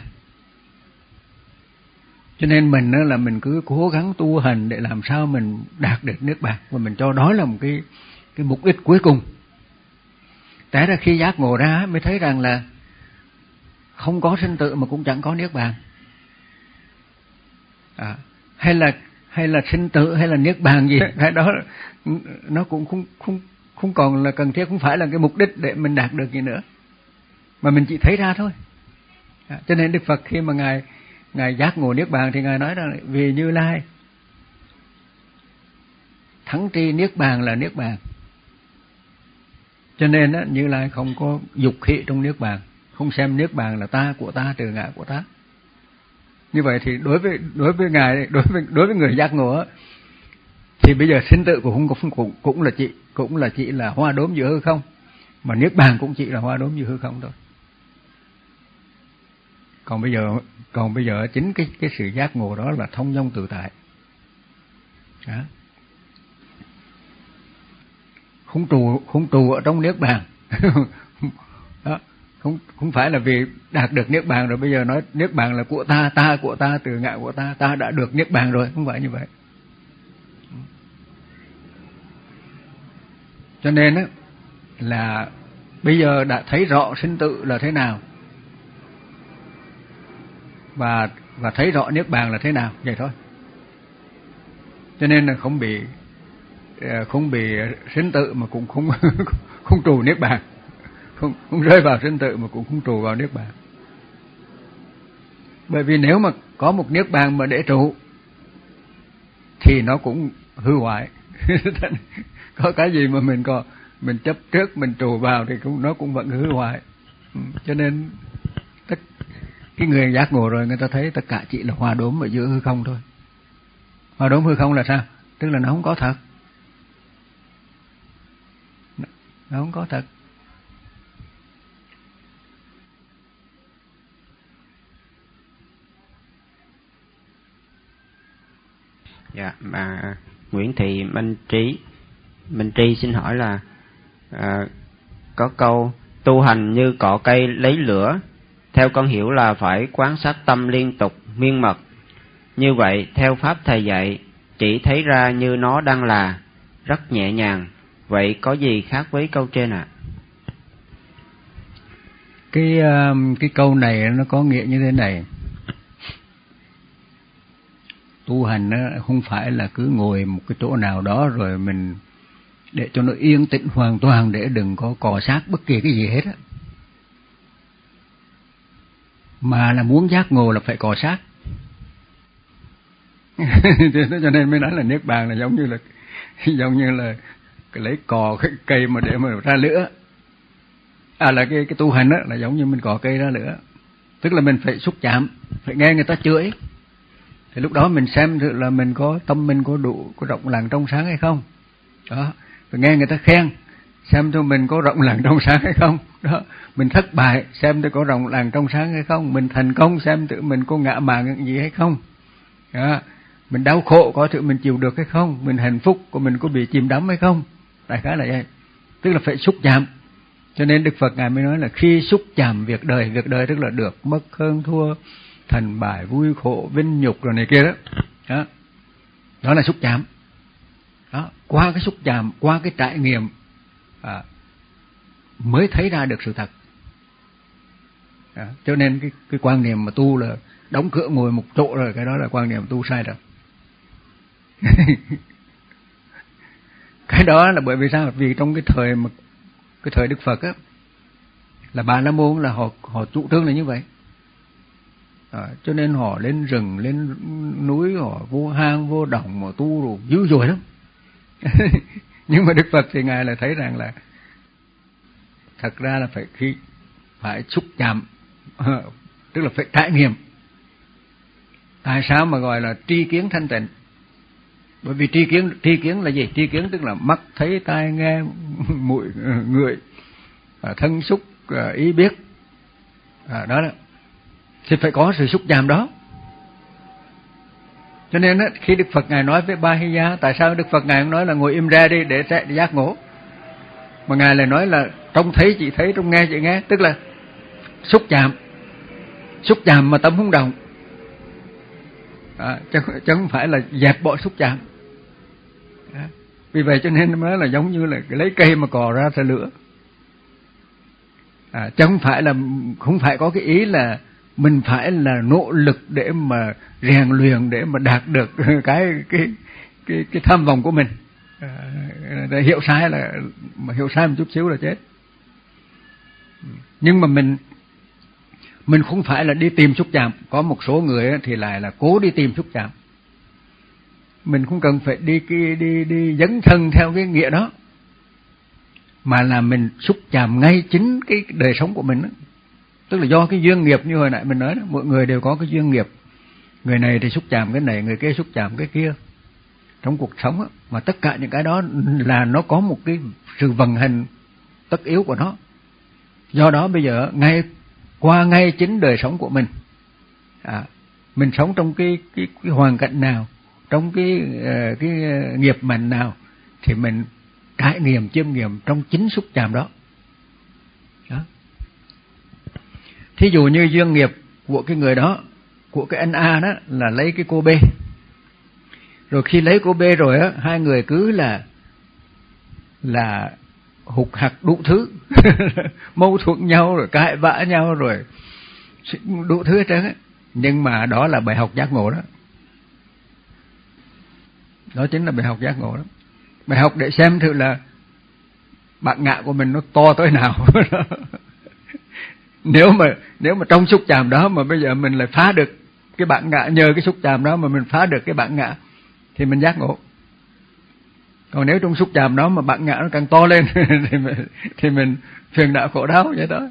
Cho nên mình đó là mình cứ cố gắng tu hành để làm sao mình đạt được niết bàn, và mình cho đó là một cái cái mục đích cuối cùng. Té ra khi giác ngộ ra mới thấy rằng là không có sinh tử mà cũng chẳng có niết bàn. À, hay là hay là sinh tử hay là niết bàn gì cái đó nó cũng không không không còn là cần thiết, không phải là cái mục đích để mình đạt được gì nữa, mà mình chỉ thấy ra thôi. À, cho nên Đức Phật khi mà ngài ngài giác ngộ niết bàn thì ngài nói rằng vì Như Lai thắng tri niết bàn là niết bàn. Cho nên á, Như Lai không có dục khí trong niết bàn, không xem niết bàn là ta của ta, trừ ngã của ta. Như vậy thì đối với đối với ngài, đối với đối với người giác ngộ á, thì bây giờ sinh tử cũng không cũng cũng là chỉ cũng là chỉ là hoa đốm giữa hư không, mà niết bàn cũng chỉ là hoa đốm giữa hư không thôi. Còn bây giờ còn bây giờ chính cái cái sự giác ngộ đó là thông dong tự tại. Đó. Không trụ không trụ ở trong niết bàn. Đó. Không không phải là vì đạt được niết bàn rồi bây giờ nói niết bàn là của ta, ta của ta, từ ngã của ta, ta đã được niết bàn rồi, không phải như vậy. Cho nên á là bây giờ đã thấy rõ sinh tử là thế nào, và và thấy rõ niết bàn là thế nào, vậy thôi. Cho nên là không bị không bị sinh tử mà cũng không không trụ niết bàn, không không rơi vào sinh tử mà cũng không trụ vào niết bàn. Bởi vì nếu mà có một niết bàn mà để trụ thì nó cũng hư hoại. Có cái gì mà mình có mình chấp trước mình trụ vào thì cũng nó cũng vẫn hư hoại. Cho nên tất cái người giác ngộ rồi người ta thấy tất cả chỉ là hoa đốm ở giữa hư không thôi. Hoa đốm hư không là sao? Tức là nó không có thật. Nó không có thật. Dạ, mà Nguyễn Thị Minh Trí Minh Tri xin hỏi là à, có câu tu hành như cọ cây lấy lửa, theo con hiểu là phải quán sát tâm liên tục miên mật. Như vậy theo pháp thầy dạy chỉ thấy ra như nó đang là rất nhẹ nhàng, vậy có gì khác với câu trên ạ? À? Cái cái câu này nó có nghĩa như thế này. Tu hành nó không phải là cứ ngồi một cái chỗ nào đó rồi mình để cho nó yên tĩnh hoàn toàn để đừng có cọ sát bất kỳ cái gì hết á. Mà là muốn giác ngộ là phải cọ sát. Cho nên mới nói là niết bàn là giống như là giống như là lấy cò cái cây mà để mà ra lửa. À là cái cái tu hành á là giống như mình cọ cây ra lửa. Tức là mình phải xúc chạm, phải nghe người ta chửi. Thì lúc đó mình xem thử là mình có tâm mình có đủ có rộng lặng trong sáng hay không. Đó, phải nghe người ta khen, xem cho mình có rộng lặng trong sáng hay không. Đó, mình thất bại xem tôi có rộng lặng trong sáng hay không, mình thành công xem tự mình có ngã mạn gì hay không. Đó, mình đau khổ có tự mình chịu được hay không, mình hạnh phúc của mình có bị chìm đắm hay không. Đại khái là vậy. Tức là phải xúc chạm. Cho nên Đức Phật ngài mới nói là khi xúc chạm việc đời, việc đời tức là được mất hơn thua, thành bại vui khổ vinh nhục rồi này kia đó. Đó, đó là xúc chạm. Đó, qua cái xúc chạm, qua cái trải nghiệm à, mới thấy ra được sự thật. Đó, cho nên cái cái quan niệm mà tu là đóng cửa ngồi một chỗ rồi, cái đó là quan niệm tu sai rồi. Cái đó là bởi vì sao? Vì trong cái thời mà cái thời Đức Phật á, là Bà La Môn là họ họ chủ trương là như vậy. À, cho nên họ lên rừng, lên núi, họ vô hang, vô động mà tu rồi dữ dội lắm. Nhưng mà Đức Phật thì Ngài lại thấy rằng là thật ra là phải khi phải xúc chạm, tức là phải trải nghiệm. Tại sao mà gọi là tri kiến thanh tịnh? Bởi vì tri kiến, tri kiến là gì? Tri kiến tức là mắt thấy, tai nghe, mũi ngửi, thân xúc, ý biết, à, đó đó. Thì phải có sự xúc chạm đó. Cho nên á, khi Đức Phật Ngài nói với Ba-hi-ya, tại sao Đức Phật Ngài không nói là ngồi im ra đi để, để giác ngộ, mà Ngài lại nói là trông thấy chị thấy, trông nghe chị nghe, tức là xúc chạm, xúc chạm mà tâm không động, à, chứ, chứ không phải là dẹp bỏ xúc chạm. À, vì vậy cho nên nó là giống như là lấy cây mà cò ra ra lửa, à, chứ không phải là không phải có cái ý là mình phải là nỗ lực để mà rèn luyện để mà đạt được cái cái cái cái tham vọng của mình. À, để hiểu sai là mà hiểu sai một chút xíu là chết. Nhưng mà mình mình không phải là đi tìm xúc chạm. Có một số người thì lại là cố đi tìm xúc chạm. Mình không cần phải đi đi đi, đi dấn thân theo cái nghĩa đó, mà là mình xúc chạm ngay chính cái đời sống của mình đó. Tức là do cái duyên nghiệp như hồi nãy mình nói đó, mọi người đều có cái duyên nghiệp. Người này thì xúc chạm cái này, người kia xúc chạm cái kia trong cuộc sống đó. Mà tất cả những cái đó là nó có một cái sự vận hành tất yếu của nó. Do đó bây giờ ngay qua ngay chính đời sống của mình, à, mình sống trong cái, cái, cái hoàn cảnh nào, trong cái, cái nghiệp mạnh nào, thì mình trải nghiệm, chiêm nghiệm trong chính xúc chạm đó. Đó. Thí dụ như duyên nghiệp của cái người đó, của cái anh A đó là lấy cái cô B. Rồi khi lấy cô B rồi á, hai người cứ là là hụt hặc đủ thứ, mâu thuẫn nhau rồi cãi vã nhau rồi đủ thứ hết trơn á. Nhưng mà đó là bài học giác ngộ đó. Đó chính là bài học giác ngộ đó. Bài học để xem thử là bản ngã của mình nó to tới nào. Nếu mà nếu mà trong xúc chạm đó mà bây giờ mình lại phá được cái bản ngã, nhờ cái xúc chạm đó mà mình phá được cái bản ngã thì mình giác ngộ. Còn nếu trong xúc chạm đó mà bản ngã nó càng to lên thì mình, thì mình phiền não khổ đau vậy đó.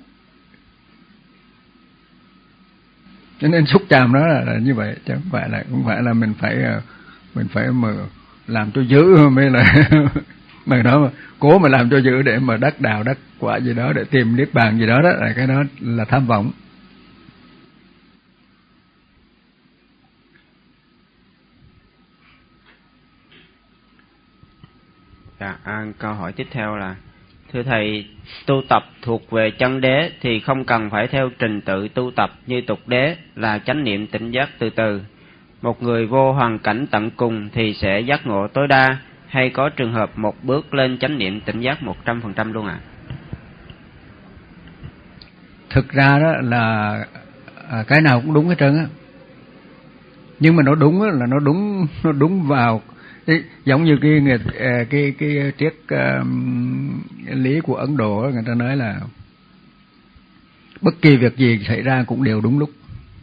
Cho nên xúc chạm đó là, là như vậy, chứ không phải là không phải là mình phải mình phải mà làm cho dữ mới là mà đó mà cố mà làm cho dữ để mà đắc đạo đắc quả gì đó, để tìm niết bàn gì đó, đó là cái đó là tham vọng. Dạ, à, câu hỏi tiếp theo là: thưa thầy, tu tập thuộc về chân đế thì không cần phải theo trình tự tu tập như tục đế là chánh niệm tỉnh giác từ từ. Một người vô hoàn cảnh tận cùng thì sẽ giác ngộ tối đa, hay có trường hợp một bước lên chánh niệm tỉnh giác một trăm phần trăm luôn ạ? À? Thực ra đó là à, cái nào cũng đúng hết trơn á. Nhưng mà nó đúng á, là nó đúng nó đúng vào cái, giống như cái cái cái, cái triết uh, lý của Ấn Độ đó, người ta nói là bất kỳ việc gì xảy ra cũng đều đúng lúc.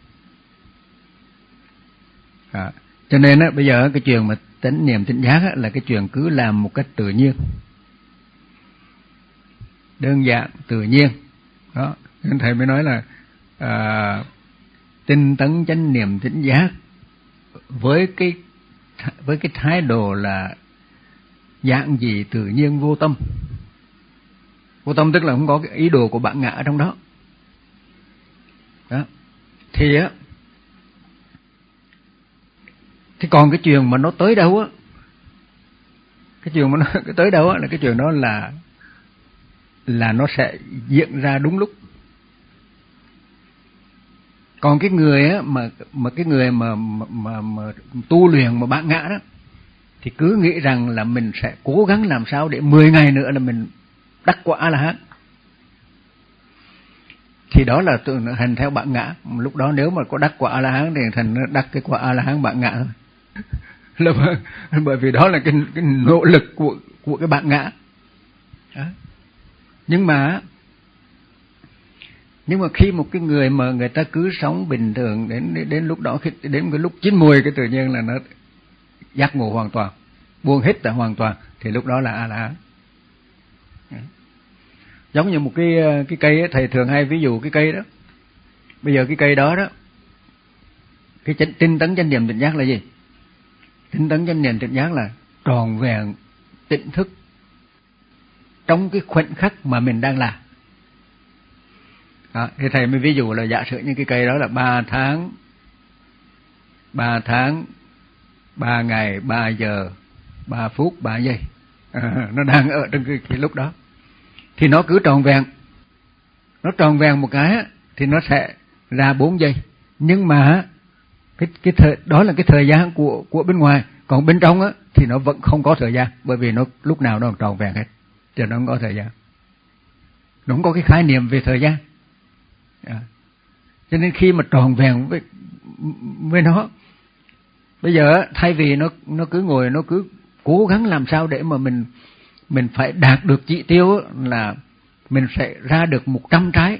À, cho nên á, bây giờ cái chuyện mà chánh niệm tỉnh giác á, là cái chuyện cứ làm một cách tự nhiên, đơn giản, tự nhiên. Đó, nên thầy mới nói là à, tinh tấn chánh niệm tỉnh giác với cái với cái thái độ là giản dị, tự nhiên, vô tâm. Vô tâm tức là không có cái ý đồ của bản ngã ở trong đó. Đó. Thì á, thì còn cái chuyện mà nó tới đâu á, cái chuyện mà nó tới đâu á là cái chuyện đó là là nó sẽ diễn ra đúng lúc. Còn cái người á mà mà cái người mà mà, mà mà tu luyện mà bản ngã đó thì cứ nghĩ rằng là mình sẽ cố gắng làm sao để mười ngày nữa là mình đắc quả A-la-hán. Thì đó là tự hành theo bản ngã. Lúc đó nếu mà có đắc quả A-la-hán thì thành đắc cái quả A-la-hán bản ngã thôi. Là bởi vì đó là cái, cái nỗ lực của của cái bản ngã. Đó. Nhưng mà nhưng mà khi một cái người mà người ta cứ sống bình thường đến đến lúc đó, khi đến cái lúc chín mùi cái tự nhiên là nó giác ngộ hoàn toàn. buông hết tại hoàn toàn, thì lúc đó là A La Hán. Giống như một cái cái cây ấy, thầy thường hay ví dụ cái cây đó. Bây giờ cái cây đó đó, cái tinh tấn chánh niệm tỉnh giác là gì? Tinh tấn chánh niệm tỉnh giác là tròn vẹn tỉnh thức trong cái khoảnh khắc mà mình đang làm. Đó, thì thầy mới ví dụ là giả sử như cái cây đó là ba tháng, ba tháng, ba ngày, ba giờ, ba phút, ba giây, à, nó đang ở trong cái, cái lúc đó, thì nó cứ tròn vẹn, nó tròn vẹn một cái thì nó sẽ ra bốn giây, nhưng mà cái cái thời đó là cái thời gian của của bên ngoài, còn bên trong á thì nó vẫn không có thời gian, bởi vì nó lúc nào nó tròn vẹn hết, cho nó không có thời gian, nó không có cái khái niệm về thời gian. À, cho nên khi mà tròn vẹn với với nó, bây giờ thay vì nó nó cứ ngồi nó cứ cố gắng làm sao để mà mình mình phải đạt được chỉ tiêu là mình sẽ ra được một trăm trái,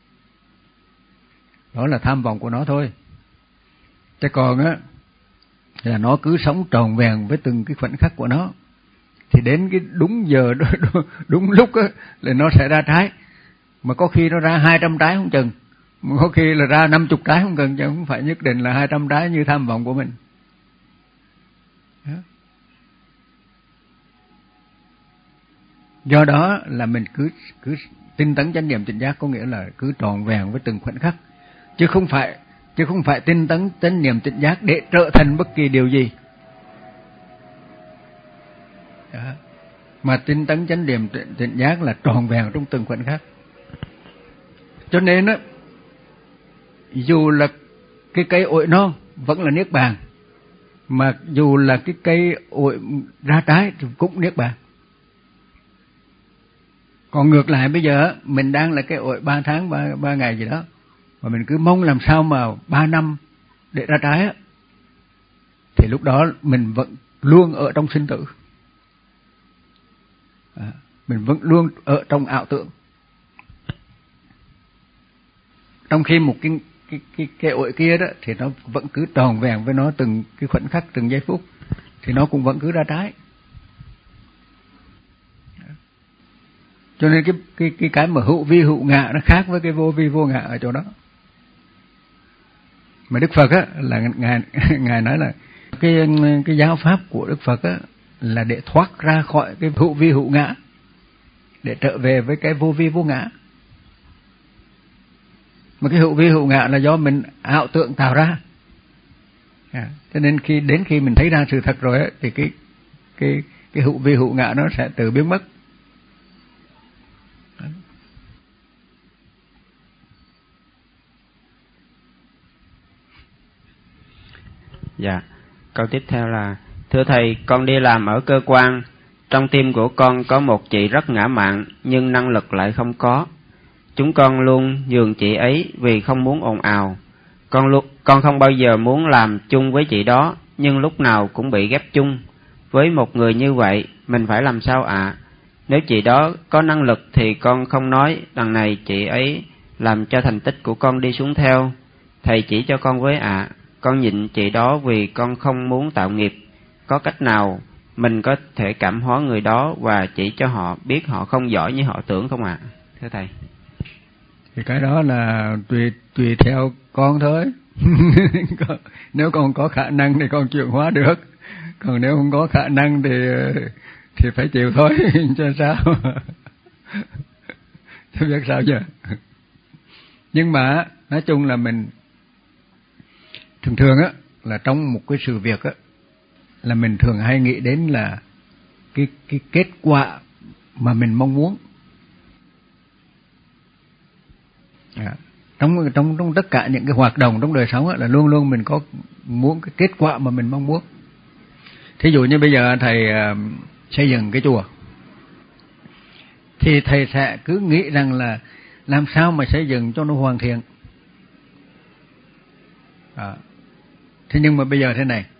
đó là tham vọng của nó thôi. Chứ còn á là nó cứ sống tròn vẹn với từng cái khoảnh khắc của nó, thì đến cái đúng giờ đúng, đúng lúc á là nó sẽ ra trái, mà có khi nó ra hai trăm trái không chừng, mà có khi là ra năm chục trái không cần, chứ không phải nhất định là hai trăm trái như tham vọng của mình. Đó. Do đó là mình cứ cứ tinh tấn chánh niệm tỉnh giác, có nghĩa là cứ tròn vẹn với từng khoảnh khắc, chứ không phải chứ không phải tinh tấn chánh niệm tỉnh giác để trở thành bất kỳ điều gì. Đó. Mà tinh tấn chánh niệm tỉnh giác là tròn vẹn trong từng khoảnh khắc. Cho nên á, dù là cái cây ổi non vẫn là niết bàn, mà dù là cái cây ổi ra trái thì cũng niết bàn. Còn ngược lại bây giờ mình đang là cái ổi ba tháng, ba, ba ngày gì đó, mà mình cứ mong làm sao mà ba năm để ra trái á, thì lúc đó mình vẫn luôn ở trong sinh tử, à, mình vẫn luôn ở trong ảo tưởng. Trong khi một cái cái cái cái ổi kia đó thì nó vẫn cứ tròn vẹn với nó từng cái khoảnh khắc, từng giây phút, thì nó cũng vẫn cứ ra trái. Cho nên cái cái cái cái mà hữu vi hữu ngã nó khác với cái vô vi vô ngã ở chỗ đó. Mà Đức Phật á là ngài ngài nói là cái cái giáo pháp của Đức Phật á là để thoát ra khỏi cái hữu vi hữu ngã, để trở về với cái vô vi vô ngã. Mà cái hữu vi hữu ngã là do mình ảo tưởng tạo ra. À, cho nên khi đến khi mình thấy ra sự thật rồi á, thì cái cái cái hữu vi hữu ngã nó sẽ tự biến mất. Dạ. Câu tiếp theo là: thưa thầy, con đi làm ở cơ quan, trong tim của con có một chị rất ngã mạn nhưng năng lực lại không có. Chúng con luôn nhường chị ấy vì không muốn ồn ào. Con luôn, con không bao giờ muốn làm chung với chị đó, nhưng lúc nào cũng bị ghép chung. Với một người như vậy, mình phải làm sao ạ? À? Nếu chị đó có năng lực thì con không nói, đằng này chị ấy làm cho thành tích của con đi xuống theo. Thầy chỉ cho con với ạ. À. Con nhịn chị đó vì con không muốn tạo nghiệp. Có cách nào mình có thể cảm hóa người đó và chỉ cho họ biết họ không giỏi như họ tưởng không ạ? À? Thưa thầy. Thì cái đó là tùy tùy theo con thôi. Nếu con có khả năng thì con chuyển hóa được, còn nếu không có khả năng thì thì phải chịu thôi. Cho sao? Chứ biết sao giờ. Nhưng mà nói chung là mình thường thường á là trong một cái sự việc á là mình thường hay nghĩ đến là cái cái kết quả mà mình mong muốn. À, trong trong trong tất cả những cái hoạt động trong đời sống á, là luôn luôn mình có muốn cái kết quả mà mình mong muốn. Thí dụ như bây giờ thầy uh, xây dựng cái chùa, thì thầy sẽ cứ nghĩ rằng là làm sao mà xây dựng cho nó hoàn thiện. À, thế nhưng mà bây giờ thế này,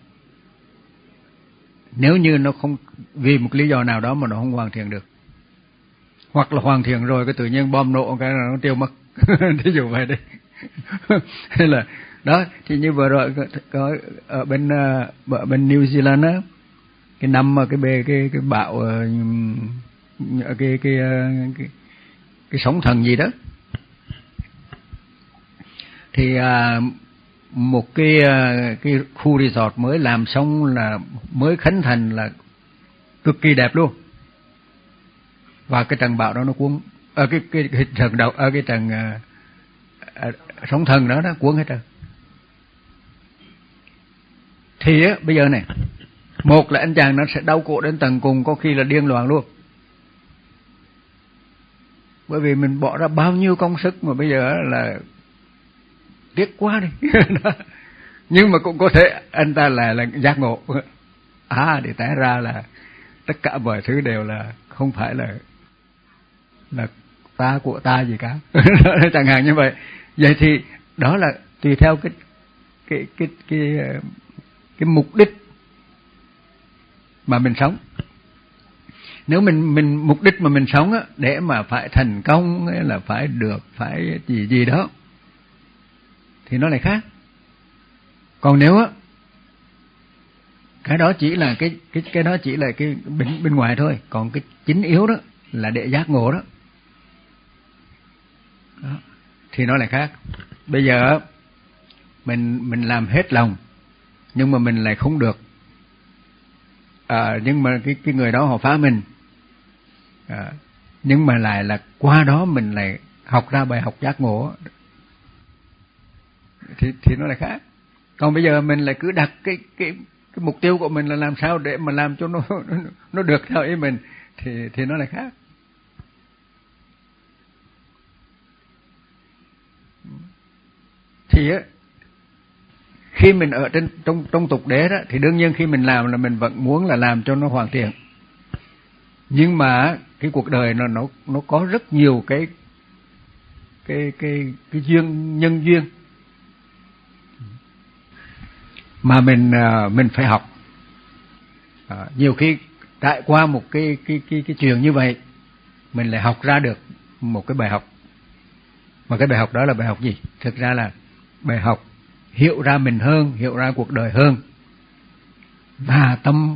nếu như nó không vì một lý do nào đó mà nó không hoàn thiện được, hoặc là hoàn thiện rồi cái tự nhiên bom nổ cái là nó tiêu mất. Thí dụ vậy đi. Hay là đó, thì như vừa rồi có, có ở bên ở bên New Zealand á, cái năm mà cái bề cái cái bão cái cái cái cái, cái sóng thần gì đó, thì à, một cái cái khu resort mới làm xong là mới khánh thành là cực kỳ đẹp luôn, và cái trận bão đó nó cuốn ở cái cái cái trận đầu ở cái trận à, à, sóng thần đó nó cuốn hết trơn. Thì á, bây giờ này, một là anh chàng nó sẽ đau cổ đến tận cùng, có khi là điên loạn luôn, bởi vì mình bỏ ra bao nhiêu công sức mà bây giờ là tiếc quá đi. Nhưng mà cũng có thể anh ta là là giác ngộ, à để té ra là tất cả mọi thứ đều là không phải là là ta của ta gì cả. Chẳng hạn như vậy. Vậy thì đó là tùy theo cái cái cái cái cái mục đích mà mình sống. Nếu mình mình mục đích mà mình sống á, để mà phải thành công là phải được, phải gì gì đó, thì nó lại khác. Còn nếu á, cái đó chỉ là cái cái cái đó chỉ là cái bên bên ngoài thôi, còn cái chính yếu đó là để giác ngộ đó, đó thì nó lại khác. Bây giờ mình mình làm hết lòng nhưng mà mình lại không được, à, nhưng mà cái cái người đó họ phá mình, à, nhưng mà lại là qua đó mình lại học ra bài học giác ngộ, thì thì nó lại khác. Còn bây giờ mình lại cứ đặt cái cái cái mục tiêu của mình là làm sao để mà làm cho nó nó được theo ý mình, thì thì nó lại khác. Thì á, khi mình ở trên trong trong tục đế đó, thì đương nhiên khi mình làm là mình vẫn muốn là làm cho nó hoàn thiện. Nhưng mà cái cuộc đời nó nó nó có rất nhiều cái cái cái cái duyên, nhân duyên mà mình mình phải học. À, nhiều khi trải qua một cái cái cái cái chuyện như vậy, mình lại học ra được một cái bài học. Mà cái bài học đó là bài học gì? Thực ra là bài học hiểu ra mình hơn, hiểu ra cuộc đời hơn, và tâm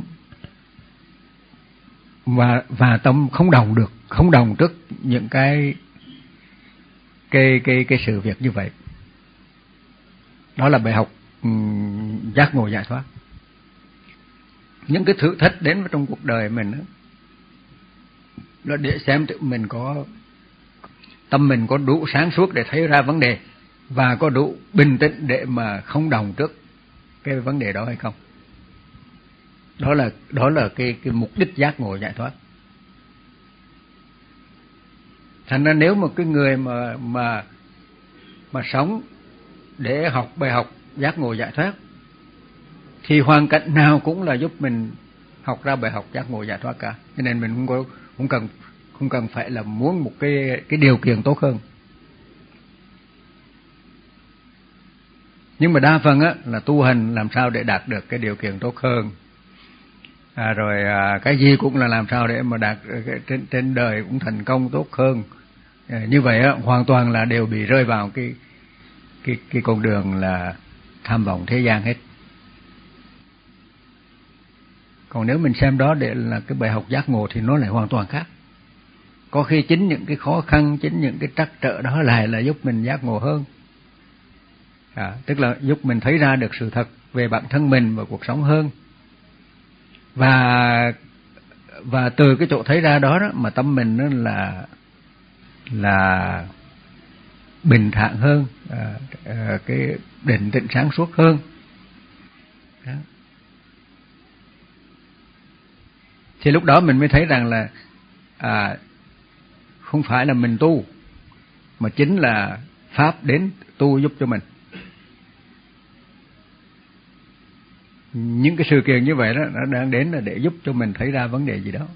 và và tâm không đồng được, không đồng trước những cái cái cái cái sự việc như vậy. Đó là bài học um, giác ngộ giải thoát. Những cái thử thách đến trong cuộc đời mình đó, là để xem tự mình có tâm mình có đủ sáng suốt để thấy ra vấn đề, và có đủ bình tĩnh để mà không đồng trước cái vấn đề đó hay không. Đó là đó là cái cái mục đích giác ngộ giải thoát. Thành ra nếu mà cái người mà mà mà sống để học bài học giác ngộ giải thoát, thì hoàn cảnh nào cũng là giúp mình học ra bài học giác ngộ giải thoát cả. Cho nên mình không có không cần không cần phải là muốn một cái cái điều kiện tốt hơn. Nhưng mà đa phần á là tu hành làm sao để đạt được cái điều kiện tốt hơn, à, rồi à, cái gì cũng là làm sao để mà đạt cái, trên trên đời cũng thành công tốt hơn. À, như vậy á hoàn toàn là đều bị rơi vào cái cái cái con đường là tham vọng thế gian hết. Còn nếu mình xem đó để là cái bài học giác ngộ thì nó lại hoàn toàn khác. Có khi chính những cái khó khăn, chính những cái trắc trở đó lại là giúp mình giác ngộ hơn. À, tức là giúp mình thấy ra được sự thật về bản thân mình và cuộc sống hơn. Và và từ cái chỗ thấy ra đó, đó mà tâm mình nó là là bình thản hơn, à, à, cái định tĩnh sáng suốt hơn. Đó. Thì lúc đó mình mới thấy rằng là à, không phải là mình tu, mà chính là Pháp đến tu giúp cho mình. Những cái sự kiện như vậy đó nó đang đến là để giúp cho mình thấy ra vấn đề gì đó,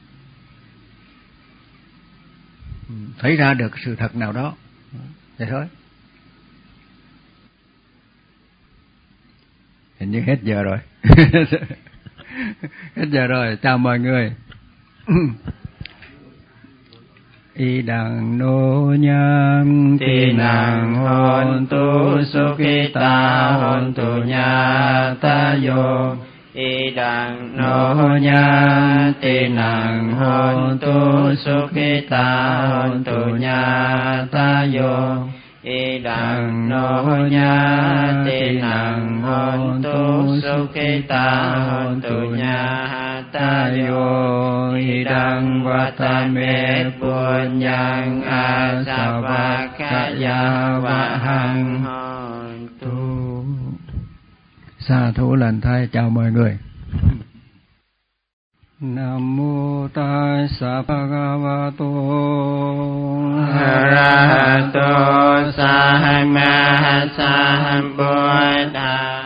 thấy ra được sự thật nào đó. Vậy thôi. Hình như hết giờ rồi. Hết giờ rồi. Chào mọi người. Y đằng nô nham tỳ nàng hôn tu sukita hôn tu nha ta yo idang no nya tinang hontu sukhita hontu nyatayo idang no nya tinang hontu sukhita hontu nyatayo idang vatame punyang asavakaya vahang hontu. Sa thủ lần thay chào mọi người. Nam mô Tassa Bhagavato Arahato Samma Sambuddhassa.